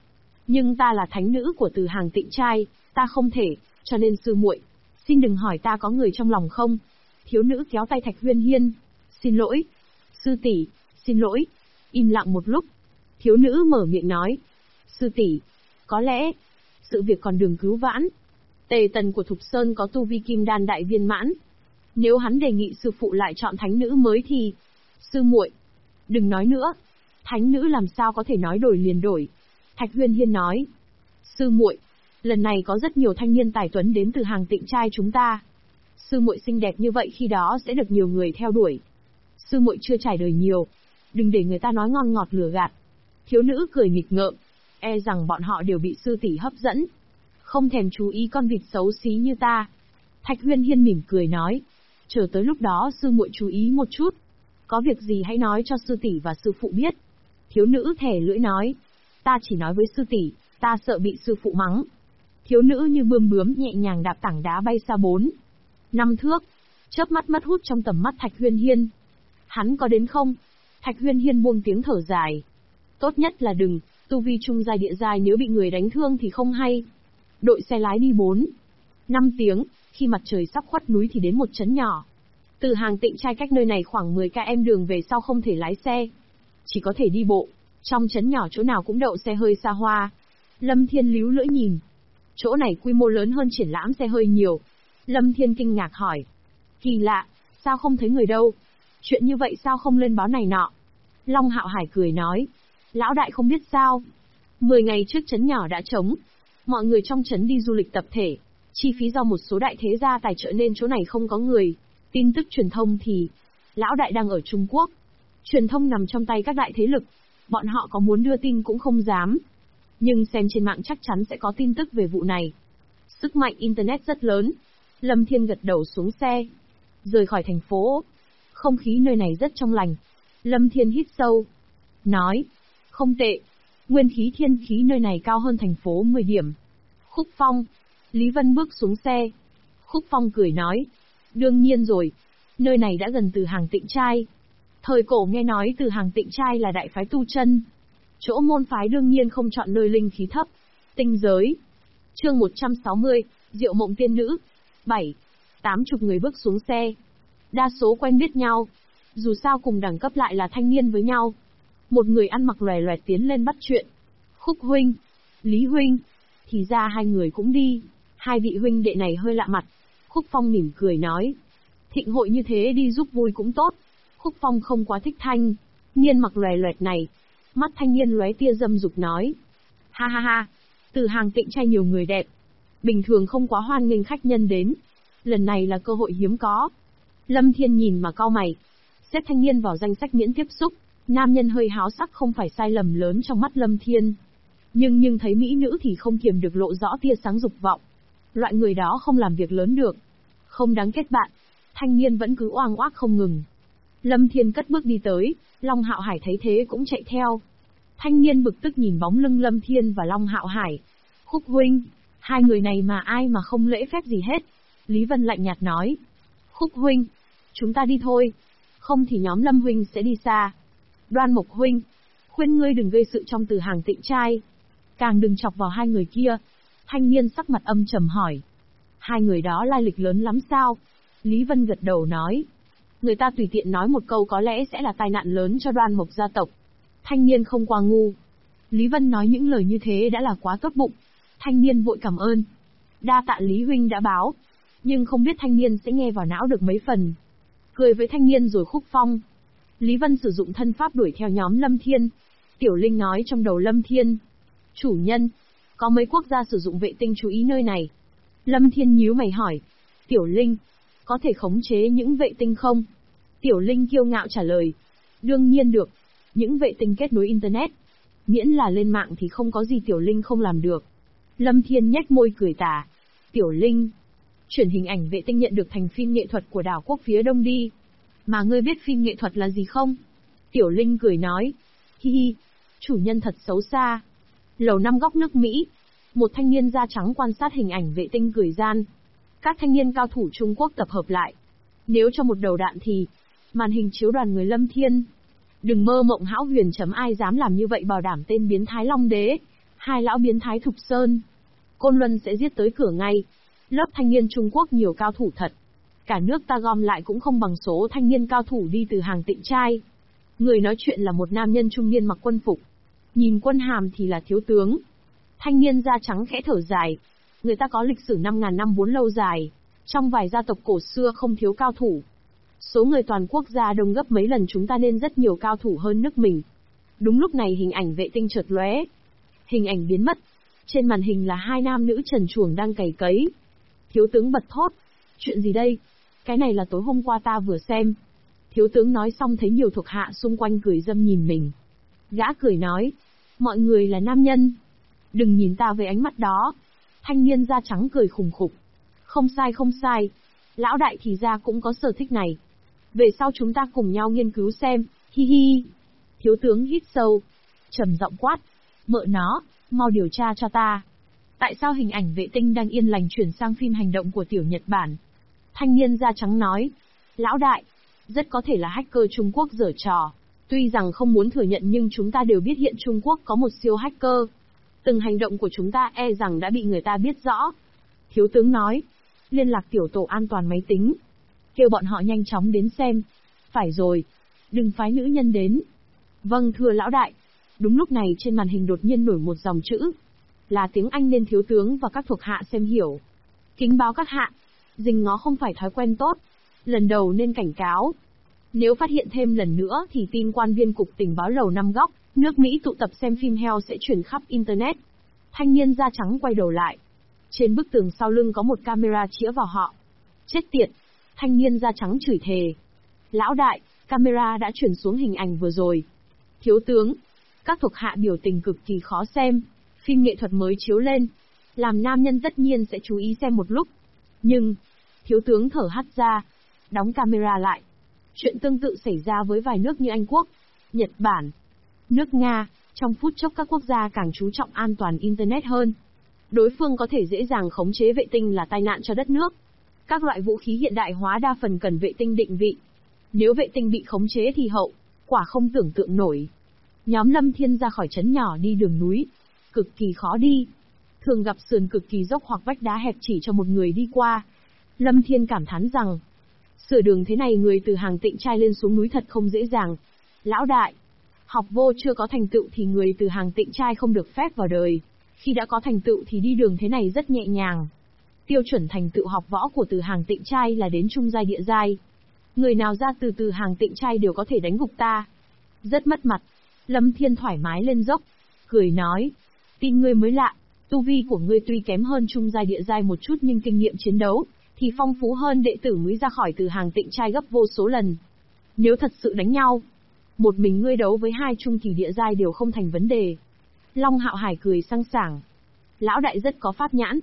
B: Nhưng ta là thánh nữ của Từ Hàng Tịnh Trai, ta không thể, cho nên sư muội, xin đừng hỏi ta có người trong lòng không. Thiếu nữ kéo tay Thạch Huyên Hiên. Xin lỗi. Sư tỷ, xin lỗi. Im lặng một lúc. Thiếu nữ mở miệng nói. Sư tỷ, có lẽ, sự việc còn đường cứu vãn. Tề Tần của Thục Sơn có tu vi kim đan đại viên mãn. Nếu hắn đề nghị sư phụ lại chọn thánh nữ mới thì... Sư muội, đừng nói nữa. Thánh nữ làm sao có thể nói đổi liền đổi. Thạch Huyên Hiên nói. Sư muội, lần này có rất nhiều thanh niên tài tuấn đến từ Hàng Tịnh Trai chúng ta. Sư muội xinh đẹp như vậy khi đó sẽ được nhiều người theo đuổi. Sư muội chưa trải đời nhiều, đừng để người ta nói ngon ngọt lừa gạt. Thiếu nữ cười nghịch ngợm, e rằng bọn họ đều bị sư tỷ hấp dẫn, không thèm chú ý con vịt xấu xí như ta. Thạch Huyên Hiên mỉm cười nói, chờ tới lúc đó sư muội chú ý một chút, có việc gì hãy nói cho sư tỷ và sư phụ biết. Thiếu nữ thẻ lưỡi nói, ta chỉ nói với sư tỷ, ta sợ bị sư phụ mắng. Thiếu nữ như bươm bướm nhẹ nhàng đạp tảng đá bay xa 4-5 thước, chớp mắt mất hút trong tầm mắt Thạch Huyên Hiên. Hắn có đến không? Thạch Huyên Hiên buông tiếng thở dài. Tốt nhất là đừng, tu vi trung giai địa giai nếu bị người đánh thương thì không hay. Đội xe lái đi 4-5 tiếng, khi mặt trời sắp khuất núi thì đến một trấn nhỏ. Từ Hàng Tịnh Trai cách nơi này khoảng 10 km đường về sau không thể lái xe, chỉ có thể đi bộ. Trong trấn nhỏ chỗ nào cũng đậu xe hơi xa hoa. Lâm Thiên líu lưỡi nhìn. Chỗ này quy mô lớn hơn triển lãm xe hơi nhiều. Lâm Thiên kinh ngạc hỏi. Kỳ lạ, sao không thấy người đâu? Chuyện như vậy sao không lên báo này nọ? Long Hạo Hải cười nói. Lão đại không biết sao. 10 ngày trước trấn nhỏ đã trống. Mọi người trong trấn đi du lịch tập thể. Chi phí do một số đại thế gia tài trợ nên chỗ này không có người. Tin tức truyền thông thì... Lão đại đang ở Trung Quốc. Truyền thông nằm trong tay các đại thế lực. Bọn họ có muốn đưa tin cũng không dám. Nhưng xem trên mạng chắc chắn sẽ có tin tức về vụ này. Sức mạnh Internet rất lớn. Lâm Thiên gật đầu xuống xe. Rời khỏi thành phố. Không khí nơi này rất trong lành. Lâm Thiên hít sâu. Nói. Không tệ. Nguyên khí thiên khí nơi này cao hơn thành phố 10 điểm. Khúc Phong. Lý Vân bước xuống xe. Khúc Phong cười nói. Đương nhiên rồi. Nơi này đã gần Từ Hàng Tịnh Trai. Thời cổ nghe nói Từ Hàng Tịnh Trai là đại phái tu chân. Chỗ môn phái đương nhiên không chọn nơi linh khí thấp. Tinh giới. Chương 160, Diệu Mộng Tiên Nữ. 7. 80 người bước xuống xe. Đa số quen biết nhau. Dù sao cùng đẳng cấp lại là thanh niên với nhau. Một người ăn mặc lòe loẹt tiến lên bắt chuyện. Khúc huynh. Lý huynh. Thì ra hai người cũng đi. Hai vị huynh đệ này hơi lạ mặt. Khúc Phong mỉm cười nói. Thịnh hội như thế đi giúp vui cũng tốt. Khúc Phong không quá thích thanh niên mặc lòe loẹt này. Mắt thanh niên lóe tia dâm dục nói. Ha ha ha. Từ Hàng Tịnh Trai nhiều người đẹp. Bình thường không quá hoan nghênh khách nhân đến. Lần này là cơ hội hiếm có. Lâm Thiên nhìn mà cau mày. Xếp thanh niên vào danh sách miễn tiếp xúc. Nam nhân hơi háo sắc không phải sai lầm lớn trong mắt Lâm Thiên. Nhưng thấy mỹ nữ thì không kiềm được lộ rõ tia sáng dục vọng. Loại người đó không làm việc lớn được. Không đáng kết bạn. Thanh niên vẫn cứ oang oác không ngừng. Lâm Thiên cất bước đi tới. Long Hạo Hải thấy thế cũng chạy theo. Thanh niên bực tức nhìn bóng lưng Lâm Thiên và Long Hạo Hải. Khúc huynh, hai người này mà ai mà không lễ phép gì hết. Lý Vân lạnh nhạt nói. Khúc huynh, chúng ta đi thôi. Không thì nhóm Lâm huynh sẽ đi xa. Đoan Mộc huynh, khuyên ngươi đừng gây sự trong Từ Hàng Tịnh Trai. Càng đừng chọc vào hai người kia. Thanh niên sắc mặt âm trầm hỏi. Hai người đó lai lịch lớn lắm sao? Lý Vân gật đầu nói. Người ta tùy tiện nói một câu có lẽ sẽ là tai nạn lớn cho Đoan Mộc gia tộc. Thanh niên không qua ngu. Lý Vân nói những lời như thế đã là quá tốt bụng. Thanh niên vội cảm ơn. Đa tạ Lý huynh đã báo. Nhưng không biết thanh niên sẽ nghe vào não được mấy phần. Cười với thanh niên rồi Khúc Phong. Lý Vân sử dụng thân pháp đuổi theo nhóm Lâm Thiên. Tiểu Linh nói trong đầu Lâm Thiên. Chủ nhân, có mấy quốc gia sử dụng vệ tinh chú ý nơi này. Lâm Thiên nhíu mày hỏi. Tiểu Linh, có thể khống chế những vệ tinh không? Tiểu Linh kiêu ngạo trả lời. Đương nhiên được. Những vệ tinh kết nối Internet. Miễn là lên mạng thì không có gì Tiểu Linh không làm được. Lâm Thiên nhếch môi cười tà. Tiểu Linh, chuyển hình ảnh vệ tinh nhận được thành phim nghệ thuật của đảo quốc phía đông đi. Mà ngươi biết phim nghệ thuật là gì không? Tiểu Linh cười nói. Hi hi, chủ nhân thật xấu xa. Lầu 5 góc nước Mỹ. Một thanh niên da trắng quan sát hình ảnh vệ tinh cười gian. Các thanh niên cao thủ Trung Quốc tập hợp lại. Nếu cho một đầu đạn thì... Màn hình chiếu đoàn người Lâm Thiên. Đừng mơ mộng hão huyền chấm ai dám làm như vậy bảo đảm tên biến thái Long Đế. Hai lão biến thái Thục Sơn, Côn Luân sẽ giết tới cửa ngay. Lớp thanh niên Trung Quốc nhiều cao thủ thật. Cả nước ta gom lại cũng không bằng số thanh niên cao thủ đi từ hàng Tịnh Trai. Người nói chuyện là một nam nhân trung niên mặc quân phục. Nhìn quân hàm thì là thiếu tướng. Thanh niên da trắng khẽ thở dài. Người ta có lịch sử 5.000 năm vốn lâu dài. Trong vài gia tộc cổ xưa không thiếu cao thủ. Số người toàn quốc gia đông gấp mấy lần chúng ta nên rất nhiều cao thủ hơn nước mình. Đúng lúc này hình ảnh vệ tinh chợt lóe. Hình ảnh biến mất. Trên màn hình là hai nam nữ trần truồng đang cày cấy. Thiếu tướng bật thốt. Chuyện gì đây? Cái này là tối hôm qua ta vừa xem. Thiếu tướng nói xong thấy nhiều thuộc hạ xung quanh cười râm nhìn mình. Gã cười nói. Mọi người là nam nhân. Đừng nhìn ta với ánh mắt đó. Thanh niên da trắng cười khùng khục. Không sai không sai. Lão đại thì ra cũng có sở thích này. Về sau chúng ta cùng nhau nghiên cứu xem. Hi hi. Thiếu tướng hít sâu. Trầm giọng quát. Mợ nó, mau điều tra cho ta. Tại sao hình ảnh vệ tinh đang yên lành chuyển sang phim hành động của tiểu Nhật Bản? Thanh niên da trắng nói. Lão đại, rất có thể là hacker Trung Quốc giở trò. Tuy rằng không muốn thừa nhận nhưng chúng ta đều biết hiện Trung Quốc có một siêu hacker. Từng hành động của chúng ta e rằng đã bị người ta biết rõ. Thiếu tướng nói. Liên lạc tiểu tổ an toàn máy tính. Kêu bọn họ nhanh chóng đến xem. Phải rồi. Đừng phái nữ nhân đến. Vâng thưa lão đại. Đúng lúc này trên màn hình đột nhiên nổi một dòng chữ. Là tiếng Anh nên thiếu tướng và các thuộc hạ xem hiểu. Kính báo các hạ. Rình ngó không phải thói quen tốt. Lần đầu nên cảnh cáo. Nếu phát hiện thêm lần nữa thì tin quan viên cục tình báo Lầu Năm Góc, nước Mỹ tụ tập xem phim heo sẽ truyền khắp Internet. Thanh niên da trắng quay đầu lại. Trên bức tường sau lưng có một camera chĩa vào họ. Chết tiệt. Thanh niên da trắng chửi thề. Lão đại, camera đã chuyển xuống hình ảnh vừa rồi. Thiếu tướng. Các thuộc hạ biểu tình cực kỳ khó xem. Phim nghệ thuật mới chiếu lên. Làm nam nhân tất nhiên sẽ chú ý xem một lúc. Nhưng, thiếu tướng thở hắt ra. Đóng camera lại. Chuyện tương tự xảy ra với vài nước như Anh Quốc, Nhật Bản, nước Nga. Trong phút chốc các quốc gia càng chú trọng an toàn Internet hơn. Đối phương có thể dễ dàng khống chế vệ tinh là tai nạn cho đất nước. Các loại vũ khí hiện đại hóa đa phần cần vệ tinh định vị. Nếu vệ tinh bị khống chế thì hậu quả không tưởng tượng nổi. Nhóm Lâm Thiên ra khỏi trấn nhỏ đi đường núi. Cực kỳ khó đi. Thường gặp sườn cực kỳ dốc hoặc vách đá hẹp chỉ cho một người đi qua. Lâm Thiên cảm thán rằng, sửa đường thế này người từ hàng Tịnh Trai lên xuống núi thật không dễ dàng. Lão đại, học vô chưa có thành tựu thì người từ hàng Tịnh Trai không được phép vào đời. Khi đã có thành tựu thì đi đường thế này rất nhẹ nhàng. Tiêu chuẩn thành tựu học võ của từ hàng Tịnh Trai là đến trung giai địa giai. Người nào ra từ hàng Tịnh Trai đều có thể đánh gục ta. Rất mất mặt. Lâm Thiên thoải mái lên dốc. Cười nói. Tin ngươi mới lạ. Tu vi của ngươi tuy kém hơn trung giai địa giai một chút nhưng kinh nghiệm chiến đấu thì phong phú hơn đệ tử mới ra khỏi từ hàng Tịnh Trai gấp vô số lần. Nếu thật sự đánh nhau, một mình ngươi đấu với hai trung kỳ địa giai đều không thành vấn đề. Long Hạo Hải cười sang sảng. Lão đại rất có pháp nhãn.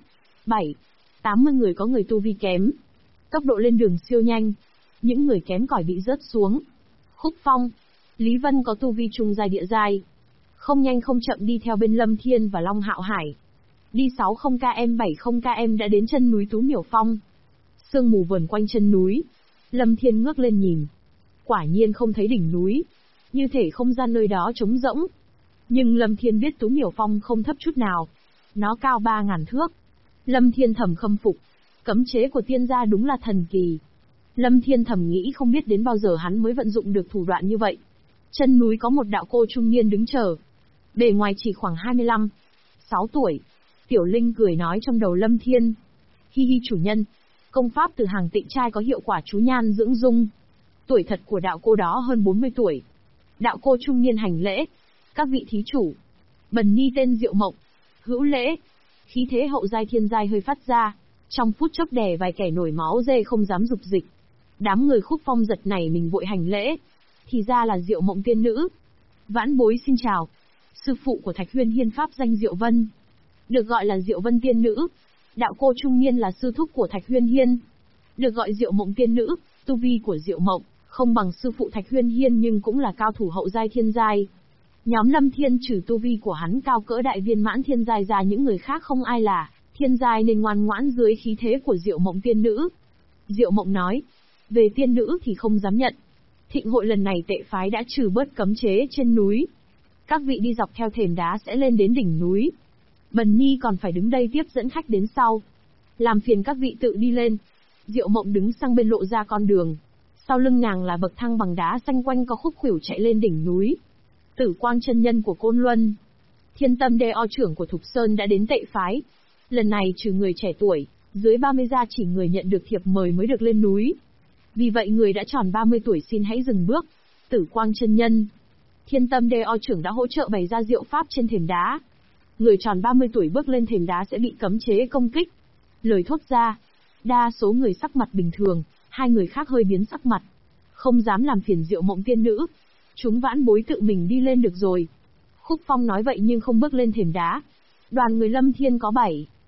B: 80 người có người tu vi kém. Tốc độ lên đường siêu nhanh. Những người kém cỏi bị rớt xuống. Khúc Phong, Lý Vân có tu vi trung giai địa giai. Không nhanh không chậm đi theo bên Lâm Thiên và Long Hạo Hải. Đi 60 km 70 km đã đến chân núi Tú Miểu Phong. Sương mù vờn quanh chân núi. Lâm Thiên ngước lên nhìn. Quả nhiên không thấy đỉnh núi. Như thể không gian nơi đó trống rỗng. Nhưng Lâm Thiên biết Tú Miểu Phong không thấp chút nào. Nó cao 3.000 thước. Lâm Thiên thầm khâm phục. Cấm chế của tiên gia đúng là thần kỳ. Lâm Thiên thầm nghĩ không biết đến bao giờ hắn mới vận dụng được thủ đoạn như vậy. Chân núi có một đạo cô trung niên đứng chờ. Bề ngoài chỉ khoảng 25, 6 tuổi. Tiểu Linh cười nói trong đầu Lâm Thiên. Hi hi chủ nhân. Công pháp từ hàng Tịnh Trai có hiệu quả chú nhan dưỡng dung. Tuổi thật của đạo cô đó hơn 40 tuổi. Đạo cô trung niên hành lễ. Các vị thí chủ. Bần ni tên Diệu Mộng. Hữu lễ. Khí thế hậu giai thiên giai hơi phát ra. Trong phút chốc đè vài kẻ nổi máu dê không dám dục dịch. Đám người Khúc Phong giật này mình vội hành lễ. Thì ra là Diệu Mộng tiên nữ. Vãn bối xin chào. Sư phụ của Thạch Huyên Hiên pháp danh Diệu Vân. Được gọi là Diệu Vân tiên nữ. Đạo cô trung niên là sư thúc của Thạch Huyên Hiên. Được gọi Diệu Mộng tiên nữ. Tu vi của Diệu Mộng không bằng sư phụ Thạch Huyên Hiên nhưng cũng là cao thủ hậu giai thiên giai. Nhóm Lâm Thiên trừ tu vi của hắn cao cỡ đại viên mãn thiên giai ra những người khác không ai là thiên giai nên ngoan ngoãn dưới khí thế của Diệu Mộng tiên nữ. Diệu Mộng nói, về tiên nữ thì không dám nhận. Thịnh hội lần này tệ phái đã trừ bớt cấm chế trên núi. Các vị đi dọc theo thềm đá sẽ lên đến đỉnh núi. Bần Nhi còn phải đứng đây tiếp dẫn khách đến sau. Làm phiền các vị tự đi lên. Diệu Mộng đứng sang bên lộ ra con đường. Sau lưng nàng là bậc thang bằng đá xanh quanh có khúc khuỷu chạy lên đỉnh núi. Tử Quang chân nhân của Côn Luân, Thiên Tâm Đê O trưởng của Thục Sơn đã đến Tệ phái. Lần này trừ người trẻ tuổi, dưới 30 gia chỉ người nhận được thiệp mời mới được lên núi. Vì vậy người đã tròn 30 tuổi xin hãy dừng bước. Tử Quang chân nhân, Thiên Tâm Đê O trưởng đã hỗ trợ bày ra diệu pháp trên thềm đá. Người tròn 30 tuổi bước lên thềm đá sẽ bị cấm chế công kích. Lời thốt ra, đa số người sắc mặt bình thường, hai người khác hơi biến sắc mặt. Không dám làm phiền Diệu Mộng tiên nữ. Chúng vãn bối tự mình đi lên được rồi. Khúc Phong nói vậy nhưng không bước lên thềm đá. Đoàn người Lâm Thiên có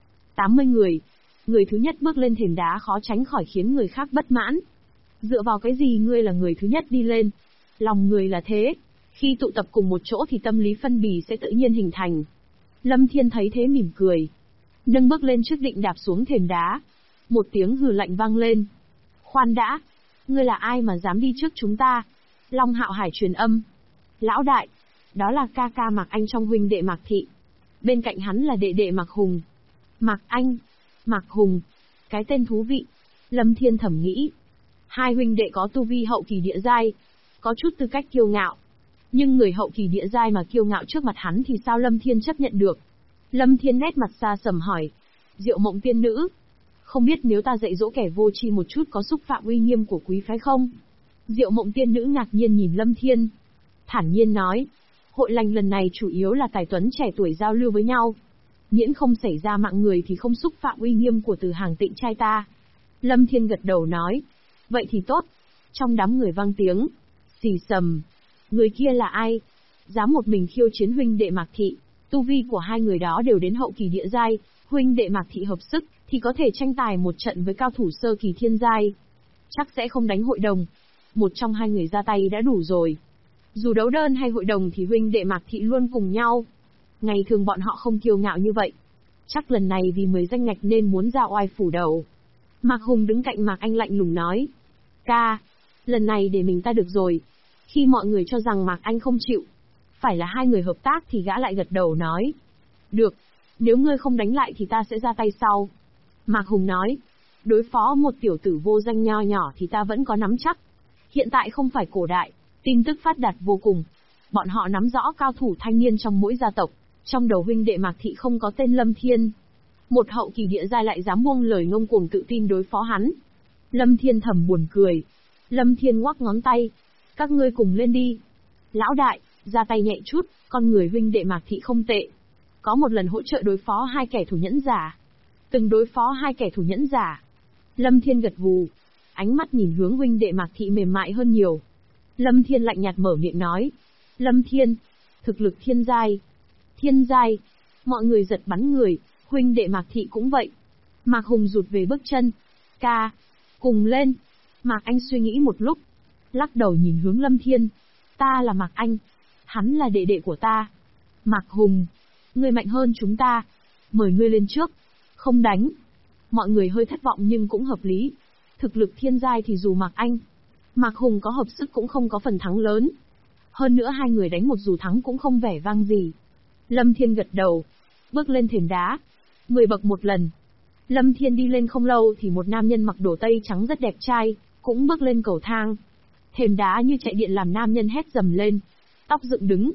B: 80 người. Người thứ nhất bước lên thềm đá khó tránh khỏi khiến người khác bất mãn. Dựa vào cái gì ngươi là người thứ nhất đi lên? Lòng người là thế. Khi tụ tập cùng một chỗ thì tâm lý phân bì sẽ tự nhiên hình thành. Lâm Thiên thấy thế mỉm cười. Nâng bước lên trước định đạp xuống thềm đá. Một tiếng hừ lạnh vang lên. Khoan đã. Ngươi là ai mà dám đi trước chúng ta? Long Hạo Hải truyền âm. Lão đại. Đó là ca ca Mạc Anh trong huynh đệ Mạc Thị. Bên cạnh hắn là đệ đệ Mạc Hùng. Mạc Anh. Mạc Hùng. Cái tên thú vị. Lâm Thiên thầm nghĩ. Hai huynh đệ có tu vi hậu kỳ địa giai. Có chút tư cách kiêu ngạo. Nhưng người hậu kỳ địa giai mà kiêu ngạo trước mặt hắn thì sao Lâm Thiên chấp nhận được? Lâm Thiên nét mặt xa sầm hỏi. Diệu Mộng tiên nữ. Không biết nếu ta dạy dỗ kẻ vô tri một chút có xúc phạm uy nghiêm của quý phái không? Diệu Mộng tiên nữ ngạc nhiên nhìn Lâm Thiên. Thản nhiên nói. Hội lành lần này chủ yếu là tài tuấn trẻ tuổi giao lưu với nhau. Miễn không xảy ra mạng người thì không xúc phạm uy nghiêm của Từ Hàng Tịnh trai ta. Lâm Thiên gật đầu nói. Vậy thì tốt. Trong đám người vang tiếng. Xì sầm. Người kia là ai? Dám một mình khiêu chiến huynh đệ Mạc Thị. Tu vi của hai người đó đều đến hậu kỳ địa giai. Huynh đệ Mạc Thị hợp sức thì có thể tranh tài một trận với cao thủ sơ kỳ thiên giai. Chắc sẽ không đánh hội đồng. Một trong hai người ra tay đã đủ rồi. Dù đấu đơn hay hội đồng thì huynh đệ Mạc Thị luôn cùng nhau. Ngày thường bọn họ không kiêu ngạo như vậy. Chắc lần này vì 10 danh ngạch nên muốn ra oai phủ đầu. Mạc Hùng đứng cạnh Mạc Anh lạnh lùng nói. Ca, lần này để mình ta được rồi. Khi mọi người cho rằng Mạc Anh không chịu, phải là hai người hợp tác thì gã lại gật đầu nói. Được, nếu ngươi không đánh lại thì ta sẽ ra tay sau. Mạc Hùng nói. Đối phó một tiểu tử vô danh nho nhỏ thì ta vẫn có nắm chắc. Hiện tại không phải cổ đại, tin tức phát đạt vô cùng. Bọn họ nắm rõ cao thủ thanh niên trong mỗi gia tộc. Trong đầu huynh đệ Mạc Thị không có tên Lâm Thiên. Một hậu kỳ địa giai lại dám buông lời ngông cuồng tự tin đối phó hắn. Lâm Thiên thầm buồn cười. Lâm Thiên ngoắc ngón tay. Các ngươi cùng lên đi. Lão đại, ra tay nhẹ chút, con người huynh đệ Mạc Thị không tệ. Có một lần hỗ trợ đối phó hai kẻ thủ nhẫn giả. Từng đối phó hai kẻ thủ nhẫn giả. Lâm Thiên gật gù. Ánh mắt nhìn hướng huynh đệ Mạc Thị mềm mại hơn nhiều. Lâm Thiên lạnh nhạt mở miệng nói. Lâm Thiên, thực lực thiên giai. Thiên giai. Mọi người giật bắn người, huynh đệ Mạc Thị cũng vậy. Mạc Hùng rụt về bước chân. Ca, cùng lên. Mạc Anh suy nghĩ một lúc. Lắc đầu nhìn hướng Lâm Thiên. Ta là Mạc Anh. Hắn là đệ đệ của ta. Mạc Hùng, ngươi mạnh hơn chúng ta. Mời ngươi lên trước. Không đánh. Mọi người hơi thất vọng nhưng cũng hợp lý. Thực lực thiên giai thì dù Mạc Anh, Mạc Hùng có hợp sức cũng không có phần thắng lớn. Hơn nữa hai người đánh một dù thắng cũng không vẻ vang gì. Lâm Thiên gật đầu. Bước lên thềm đá. 10 bậc một lần. Lâm Thiên đi lên không lâu thì một nam nhân mặc đồ tây trắng rất đẹp trai, cũng bước lên cầu thang. Thềm đá như chạy điện làm nam nhân hét dầm lên. Tóc dựng đứng.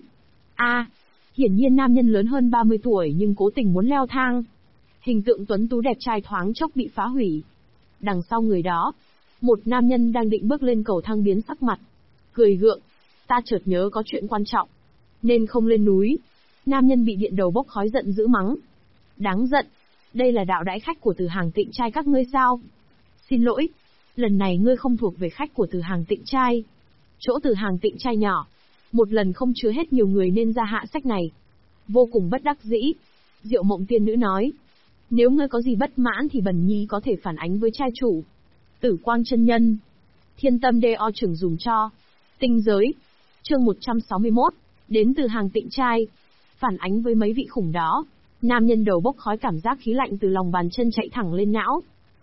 B: Hiển nhiên nam nhân lớn hơn 30 tuổi nhưng cố tình muốn leo thang. Hình tượng tuấn tú đẹp trai thoáng chốc bị phá hủy. Đằng sau người đó, một nam nhân đang định bước lên cầu thang biến sắc mặt. Cười gượng. Ta chợt nhớ có chuyện quan trọng, nên không lên núi. Nam nhân bị điện đầu bốc khói giận dữ mắng. Đáng giận. Đây là đạo đãi khách của Từ Hàng Tịnh trai các ngươi sao? Xin lỗi. Lần này ngươi không thuộc về khách của Từ Hàng Tịnh trai. Chỗ Từ Hàng Tịnh trai nhỏ. Một lần không chứa hết nhiều người nên ra hạ sách này. Vô cùng bất đắc dĩ. Diệu Mộng tiên nữ nói. Nếu ngươi có gì bất mãn thì Bần Nhi có thể phản ánh với trai chủ. Tử Quang chân nhân. Thiên Tâm Đê O trưởng dùng cho. Tinh giới. Chương 161. Đến Từ Hàng Tịnh trai. Phản ánh với mấy vị khủng đó. Nam nhân đầu bốc khói cảm giác khí lạnh từ lòng bàn chân chạy thẳng lên não.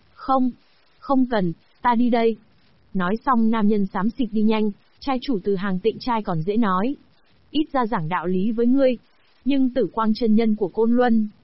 B: Không cần, ta đi đây. Nói xong nam nhân xám xịt đi nhanh. Trai chủ Từ Hàng Tịnh trai còn dễ nói. Ít ra giảng đạo lý với ngươi. Nhưng Tử Quang chân nhân của Côn Luân,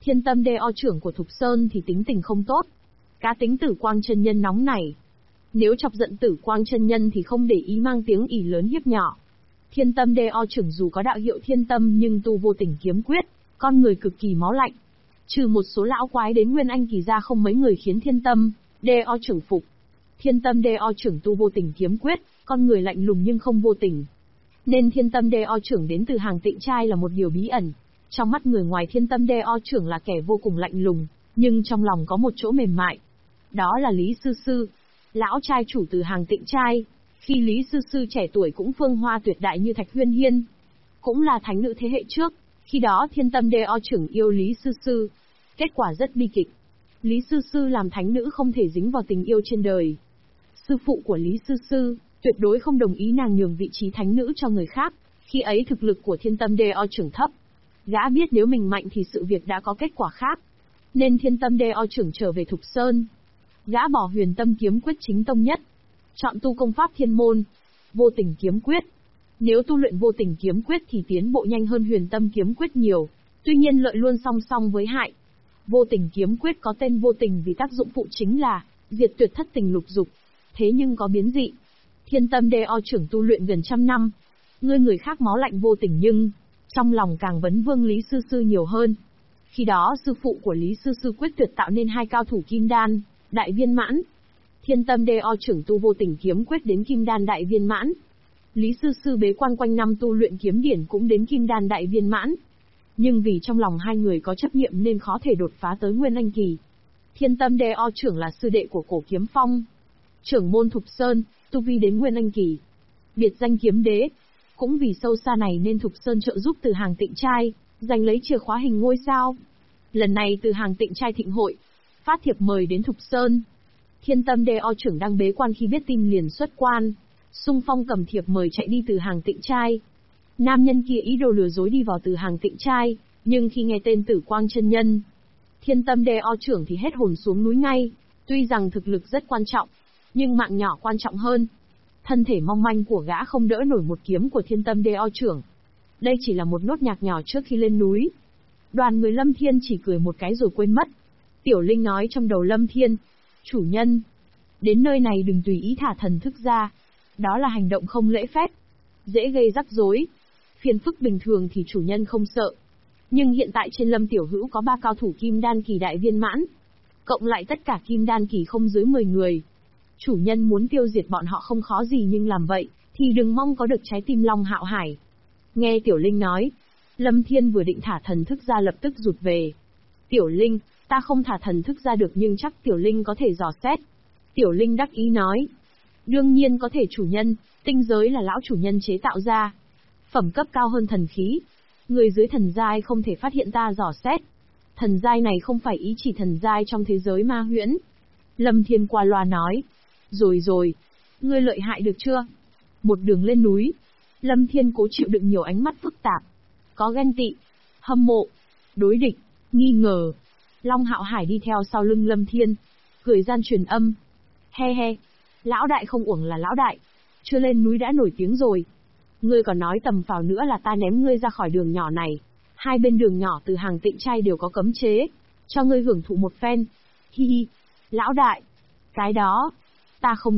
B: Thiên Tâm Đeo trưởng của Thục Sơn thì tính tình không tốt. Cá tính Tử Quang chân nhân nóng nảy. Nếu chọc giận Tử Quang chân nhân thì không để ý mang tiếng ỷ lớn hiếp nhỏ. Thiên Tâm Đeo trưởng dù có đạo hiệu Thiên Tâm nhưng tu vô tình kiếm quyết, con người cực kỳ máu lạnh. Trừ một số lão quái đến Nguyên Anh kỳ ra không mấy người khiến Thiên Tâm Đeo trưởng phục. Thiên Tâm Đeo trưởng tu vô tình kiếm quyết, con người lạnh lùng nhưng không vô tình. Nên Thiên Tâm Đeo trưởng đến từ hàng Tịnh Trai là một điều bí ẩn. Trong mắt người ngoài Thiên Tâm Đeo trưởng là kẻ vô cùng lạnh lùng, nhưng trong lòng có một chỗ mềm mại. Đó là Lý Sư Sư, lão trai chủ từ hàng Tịnh Trai. Khi Lý Sư Sư trẻ tuổi cũng phương hoa tuyệt đại như Thạch Huyên Hiên, cũng là thánh nữ thế hệ trước. Khi đó Thiên Tâm Đeo trưởng yêu Lý Sư Sư. Kết quả rất bi kịch. Lý Sư Sư làm thánh nữ không thể dính vào tình yêu trên đời. Sư phụ của Lý Sư Sư tuyệt đối không đồng ý nàng nhường vị trí thánh nữ cho người khác. Khi ấy thực lực của Thiên Tâm Đeo trưởng thấp. Gã biết nếu mình mạnh thì sự việc đã có kết quả khác. Nên Thiên Tâm Đeo trưởng trở về Thục Sơn. Gã bỏ Huyền Tâm kiếm quyết chính tông nhất. Chọn tu công pháp thiên môn, vô tình kiếm quyết. Nếu tu luyện vô tình kiếm quyết thì tiến bộ nhanh hơn Huyền Tâm kiếm quyết nhiều. Tuy nhiên lợi luôn song song với hại. Vô tình kiếm quyết có tên vô tình vì tác dụng phụ chính là diệt tuyệt thất tình lục dục. Thế nhưng có biến dị. Thiên Tâm Đeo trưởng tu luyện gần trăm năm. Người khác máu lạnh vô tình nhưng trong lòng càng vấn vương Lý Sư Sư nhiều hơn. Khi đó sư phụ của Lý Sư Sư quyết tuyệt tạo nên hai cao thủ kim đan đại viên mãn. Thiên Tâm Đeo trưởng tu vô tình kiếm quyết đến kim đan đại viên mãn. Lý Sư Sư bế quan quanh năm tu luyện kiếm điển cũng đến kim đan đại viên mãn. Nhưng vì trong lòng hai người có chấp niệm nên khó thể đột phá tới Nguyên Anh kỳ. Thiên Tâm Đeo trưởng là sư đệ của Cổ Kiếm Phong, trưởng môn Thục Sơn, tu vi đến Nguyên Anh kỳ. Biệt danh kiếm đế. Cũng vì sâu xa này nên Thục Sơn trợ giúp từ hàng Tịnh Trai, giành lấy chìa khóa hình ngôi sao. Lần này từ hàng Tịnh Trai thịnh hội, phát thiệp mời đến Thục Sơn. Thiên Tâm Đeo trưởng đang bế quan khi biết tin liền xuất quan, xung phong cầm thiệp mời chạy đi từ hàng Tịnh Trai. Nam nhân kia ý đồ lừa dối đi vào từ hàng Tịnh Trai, nhưng khi nghe tên Tử Quang chân nhân, Thiên Tâm Đeo trưởng thì hết hồn xuống núi ngay. Tuy rằng thực lực rất quan trọng, nhưng mạng nhỏ quan trọng hơn. Thân thể mong manh của gã không đỡ nổi một kiếm của Thiên Tâm Đeo trưởng. Đây chỉ là một nốt nhạc nhỏ trước khi lên núi. Đoàn người Lâm Thiên chỉ cười một cái rồi quên mất. Tiểu Linh nói trong đầu Lâm Thiên, chủ nhân, đến nơi này đừng tùy ý thả thần thức ra. Đó là hành động không lễ phép, dễ gây rắc rối. Phiền phức bình thường thì chủ nhân không sợ. Nhưng hiện tại trên Lâm Tiểu Hữu có 3 cao thủ kim đan kỳ đại viên mãn. Cộng lại tất cả kim đan kỳ không dưới 10 người. Chủ nhân muốn tiêu diệt bọn họ không khó gì nhưng làm vậy, thì đừng mong có được trái tim Long Hạo Hải. Nghe Tiểu Linh nói, Lâm Thiên vừa định thả thần thức ra lập tức rụt về. Tiểu Linh, ta không thả thần thức ra được nhưng chắc Tiểu Linh có thể dò xét. Tiểu Linh đắc ý nói. Đương nhiên có thể chủ nhân, tinh giới là lão chủ nhân chế tạo ra. Phẩm cấp cao hơn thần khí. Người dưới thần giai không thể phát hiện ta dò xét. Thần giai này không phải ý chỉ thần giai trong thế giới ma huyễn. Lâm Thiên qua loa nói. Rồi, ngươi lợi hại được chưa? Một đường lên núi, Lâm Thiên cố chịu đựng nhiều ánh mắt phức tạp. Có ghen tị, hâm mộ, đối địch, nghi ngờ. Long Hạo Hải đi theo sau lưng Lâm Thiên, cười gian truyền âm. He, lão đại không uổng là lão đại, chưa lên núi đã nổi tiếng rồi. Ngươi còn nói tầm phào nữa là ta ném ngươi ra khỏi đường nhỏ này. Hai bên đường nhỏ từ hàng Tịnh Trai đều có cấm chế, cho ngươi hưởng thụ một phen. Hi, lão đại, cái đó, ta không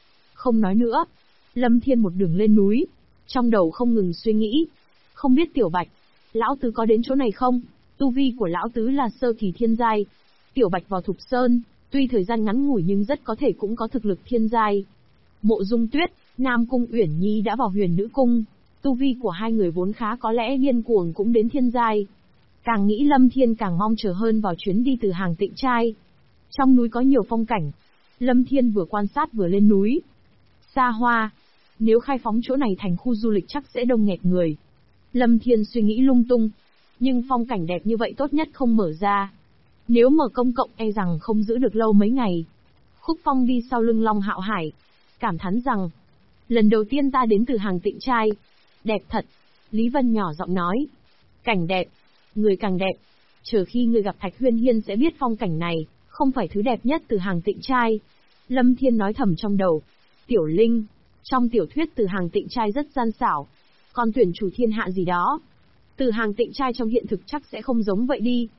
B: nói nữa. Lâm Thiên một đường lên núi, trong đầu không ngừng suy nghĩ. Không biết Tiểu Bạch, lão tứ có đến chỗ này không? Tu vi của lão tứ là sơ kỳ thiên giai. Tiểu Bạch vào Thục Sơn, tuy thời gian ngắn ngủi nhưng rất có thể cũng có thực lực thiên giai. Mộ Dung Tuyết, Nam Cung Uyển Nhi đã vào Huyền Nữ Cung. Tu vi của hai người vốn khá có lẽ điên cuồng cũng đến thiên giai. Càng nghĩ Lâm Thiên càng mong chờ hơn vào chuyến đi từ hàng Tịnh Trai. Trong núi có nhiều phong cảnh. Lâm Thiên vừa quan sát vừa lên núi. Xa hoa. Nếu khai phóng chỗ này thành khu du lịch chắc sẽ đông nghẹt người. Lâm Thiên suy nghĩ lung tung. Nhưng phong cảnh đẹp như vậy tốt nhất không mở ra. Nếu mở công cộng e rằng không giữ được lâu mấy ngày. Khúc Phong đi sau lưng Long Hạo Hải. Cảm thán rằng, lần đầu tiên ta đến từ hàng Tịnh Trai. Đẹp thật. Lý Vân nhỏ giọng nói. Cảnh đẹp. Người càng đẹp. Chờ khi người gặp Thạch Huyên Hiên sẽ biết phong cảnh này không phải thứ đẹp nhất từ hàng Tịnh Trai. Lâm Thiên nói thầm trong đầu. Tiểu Linh, trong tiểu thuyết từ hàng Tịnh Trai rất gian xảo. Còn tuyển chủ thiên hạ gì đó. Từ hàng Tịnh Trai trong hiện thực chắc sẽ không giống vậy đi.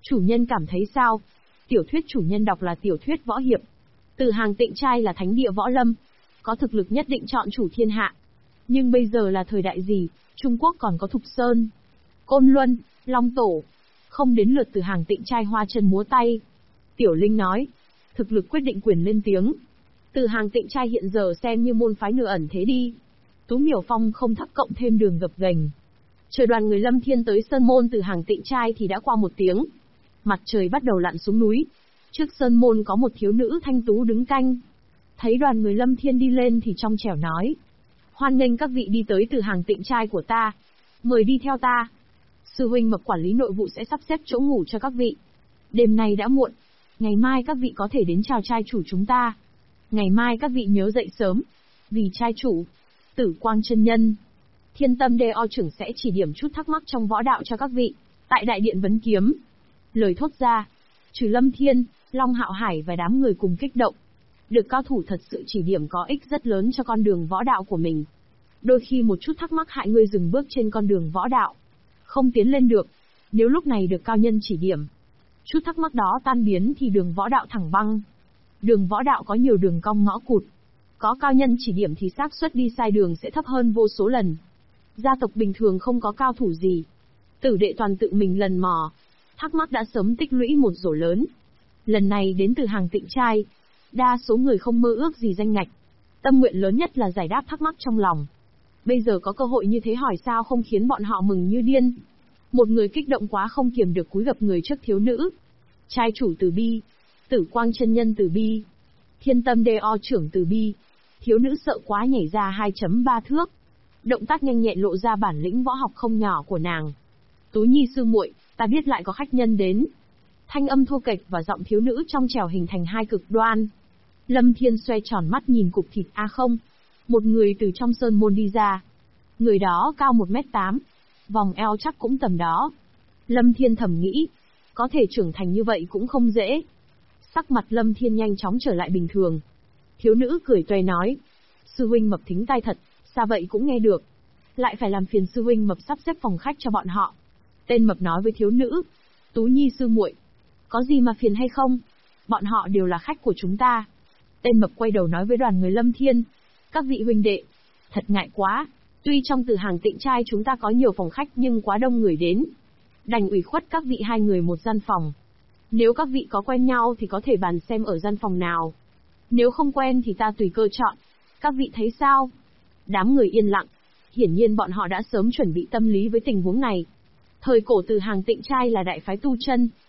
B: Chủ nhân cảm thấy sao? Tiểu thuyết chủ nhân đọc là tiểu thuyết võ hiệp. Từ Hàng Tịnh Trai là thánh địa võ lâm, có thực lực nhất định chọn chủ thiên hạ. Nhưng bây giờ là thời đại gì, Trung Quốc còn có Thục Sơn, Côn Luân, Long Tổ. Không đến lượt Từ Hàng Tịnh Trai hoa chân múa tay. Tiểu Linh nói, thực lực quyết định quyền lên tiếng. Từ Hàng Tịnh Trai hiện giờ xem như môn phái nửa ẩn thế đi. Tú Miểu Phong không thấp cộng thêm đường gập ghềnh. Chờ đoàn người Lâm Thiên tới sơn môn Từ Hàng Tịnh Trai thì đã qua một tiếng. Mặt trời bắt đầu lặn xuống núi. Trước sơn môn có một thiếu nữ thanh tú đứng canh. Thấy đoàn người Lâm Thiên đi lên thì trong trẻo nói. Hoan nghênh các vị đi tới Từ Hàng Tịnh Trai của ta. Mời đi theo ta. Sư huynh Mập quản lý nội vụ sẽ sắp xếp chỗ ngủ cho các vị. Đêm nay đã muộn. Ngày mai các vị có thể đến chào trai chủ chúng ta. Ngày mai các vị nhớ dậy sớm. Vì trai chủ, Tử Quang chân nhân, Thiên Tâm Đê-o trưởng sẽ chỉ điểm chút thắc mắc trong võ đạo cho các vị. Tại đại điện vấn kiếm. Lời thốt ra, trừ Lâm Thiên, Long Hạo Hải và đám người cùng kích động. Được cao thủ thật sự chỉ điểm có ích rất lớn cho con đường võ đạo của mình. Đôi khi một chút thắc mắc hại ngươi dừng bước trên con đường võ đạo. Không tiến lên được. Nếu lúc này được cao nhân chỉ điểm, chút thắc mắc đó tan biến thì đường võ đạo thẳng băng. Đường võ đạo có nhiều đường cong ngõ cụt. Có cao nhân chỉ điểm thì xác suất đi sai đường sẽ thấp hơn vô số lần. Gia tộc bình thường không có cao thủ gì. Tử đệ toàn tự mình lần mò. Thắc mắc đã sớm tích lũy một rổ lớn. Lần này đến Từ Hàng Tịnh Trai. Đa số người không mơ ước gì danh ngạch. Tâm nguyện lớn nhất là giải đáp thắc mắc trong lòng. Bây giờ có cơ hội như thế hỏi sao không khiến bọn họ mừng như điên. Một người kích động quá không kiềm được cúi gập người trước thiếu nữ. Trai chủ từ bi. Tử Quang chân nhân từ bi. Thiên Tâm Đê-o trưởng từ bi. Thiếu nữ sợ quá nhảy ra 2.3 thước. Động tác nhanh nhẹn lộ ra bản lĩnh võ học không nhỏ của nàng. Tú Nhi sư muội, ta biết lại có khách nhân đến. Thanh âm thô kệch và giọng thiếu nữ trong trẻo hình thành hai cực đoan. Lâm Thiên xoay tròn mắt nhìn cục thịt không. Một người từ trong sơn môn đi ra. Người đó cao 1m8. Vòng eo chắc cũng tầm đó. Lâm Thiên thầm nghĩ. Có thể trưởng thành như vậy cũng không dễ. Sắc mặt Lâm Thiên nhanh chóng trở lại bình thường. Thiếu nữ cười toe nói. Sư huynh Mập thính tai thật, sao vậy cũng nghe được. Lại phải làm phiền sư huynh Mập sắp xếp phòng khách cho bọn họ. Tên Mập nói với thiếu nữ. Tú Nhi sư muội, có gì mà phiền hay không? Bọn họ đều là khách của chúng ta. Tên Mập quay đầu nói với đoàn người Lâm Thiên. Các vị huynh đệ, thật ngại quá. Tuy trong Từ Hàng Tịnh Trai chúng ta có nhiều phòng khách nhưng quá đông người đến. Đành ủy khuất các vị hai người một gian phòng. Nếu các vị có quen nhau thì có thể bàn xem ở gian phòng nào. Nếu không quen thì ta tùy cơ chọn. Các vị thấy sao? Đám người yên lặng. Hiển nhiên bọn họ đã sớm chuẩn bị tâm lý với tình huống này. Thời cổ Từ Hàng Tịnh Trai là đại phái tu chân,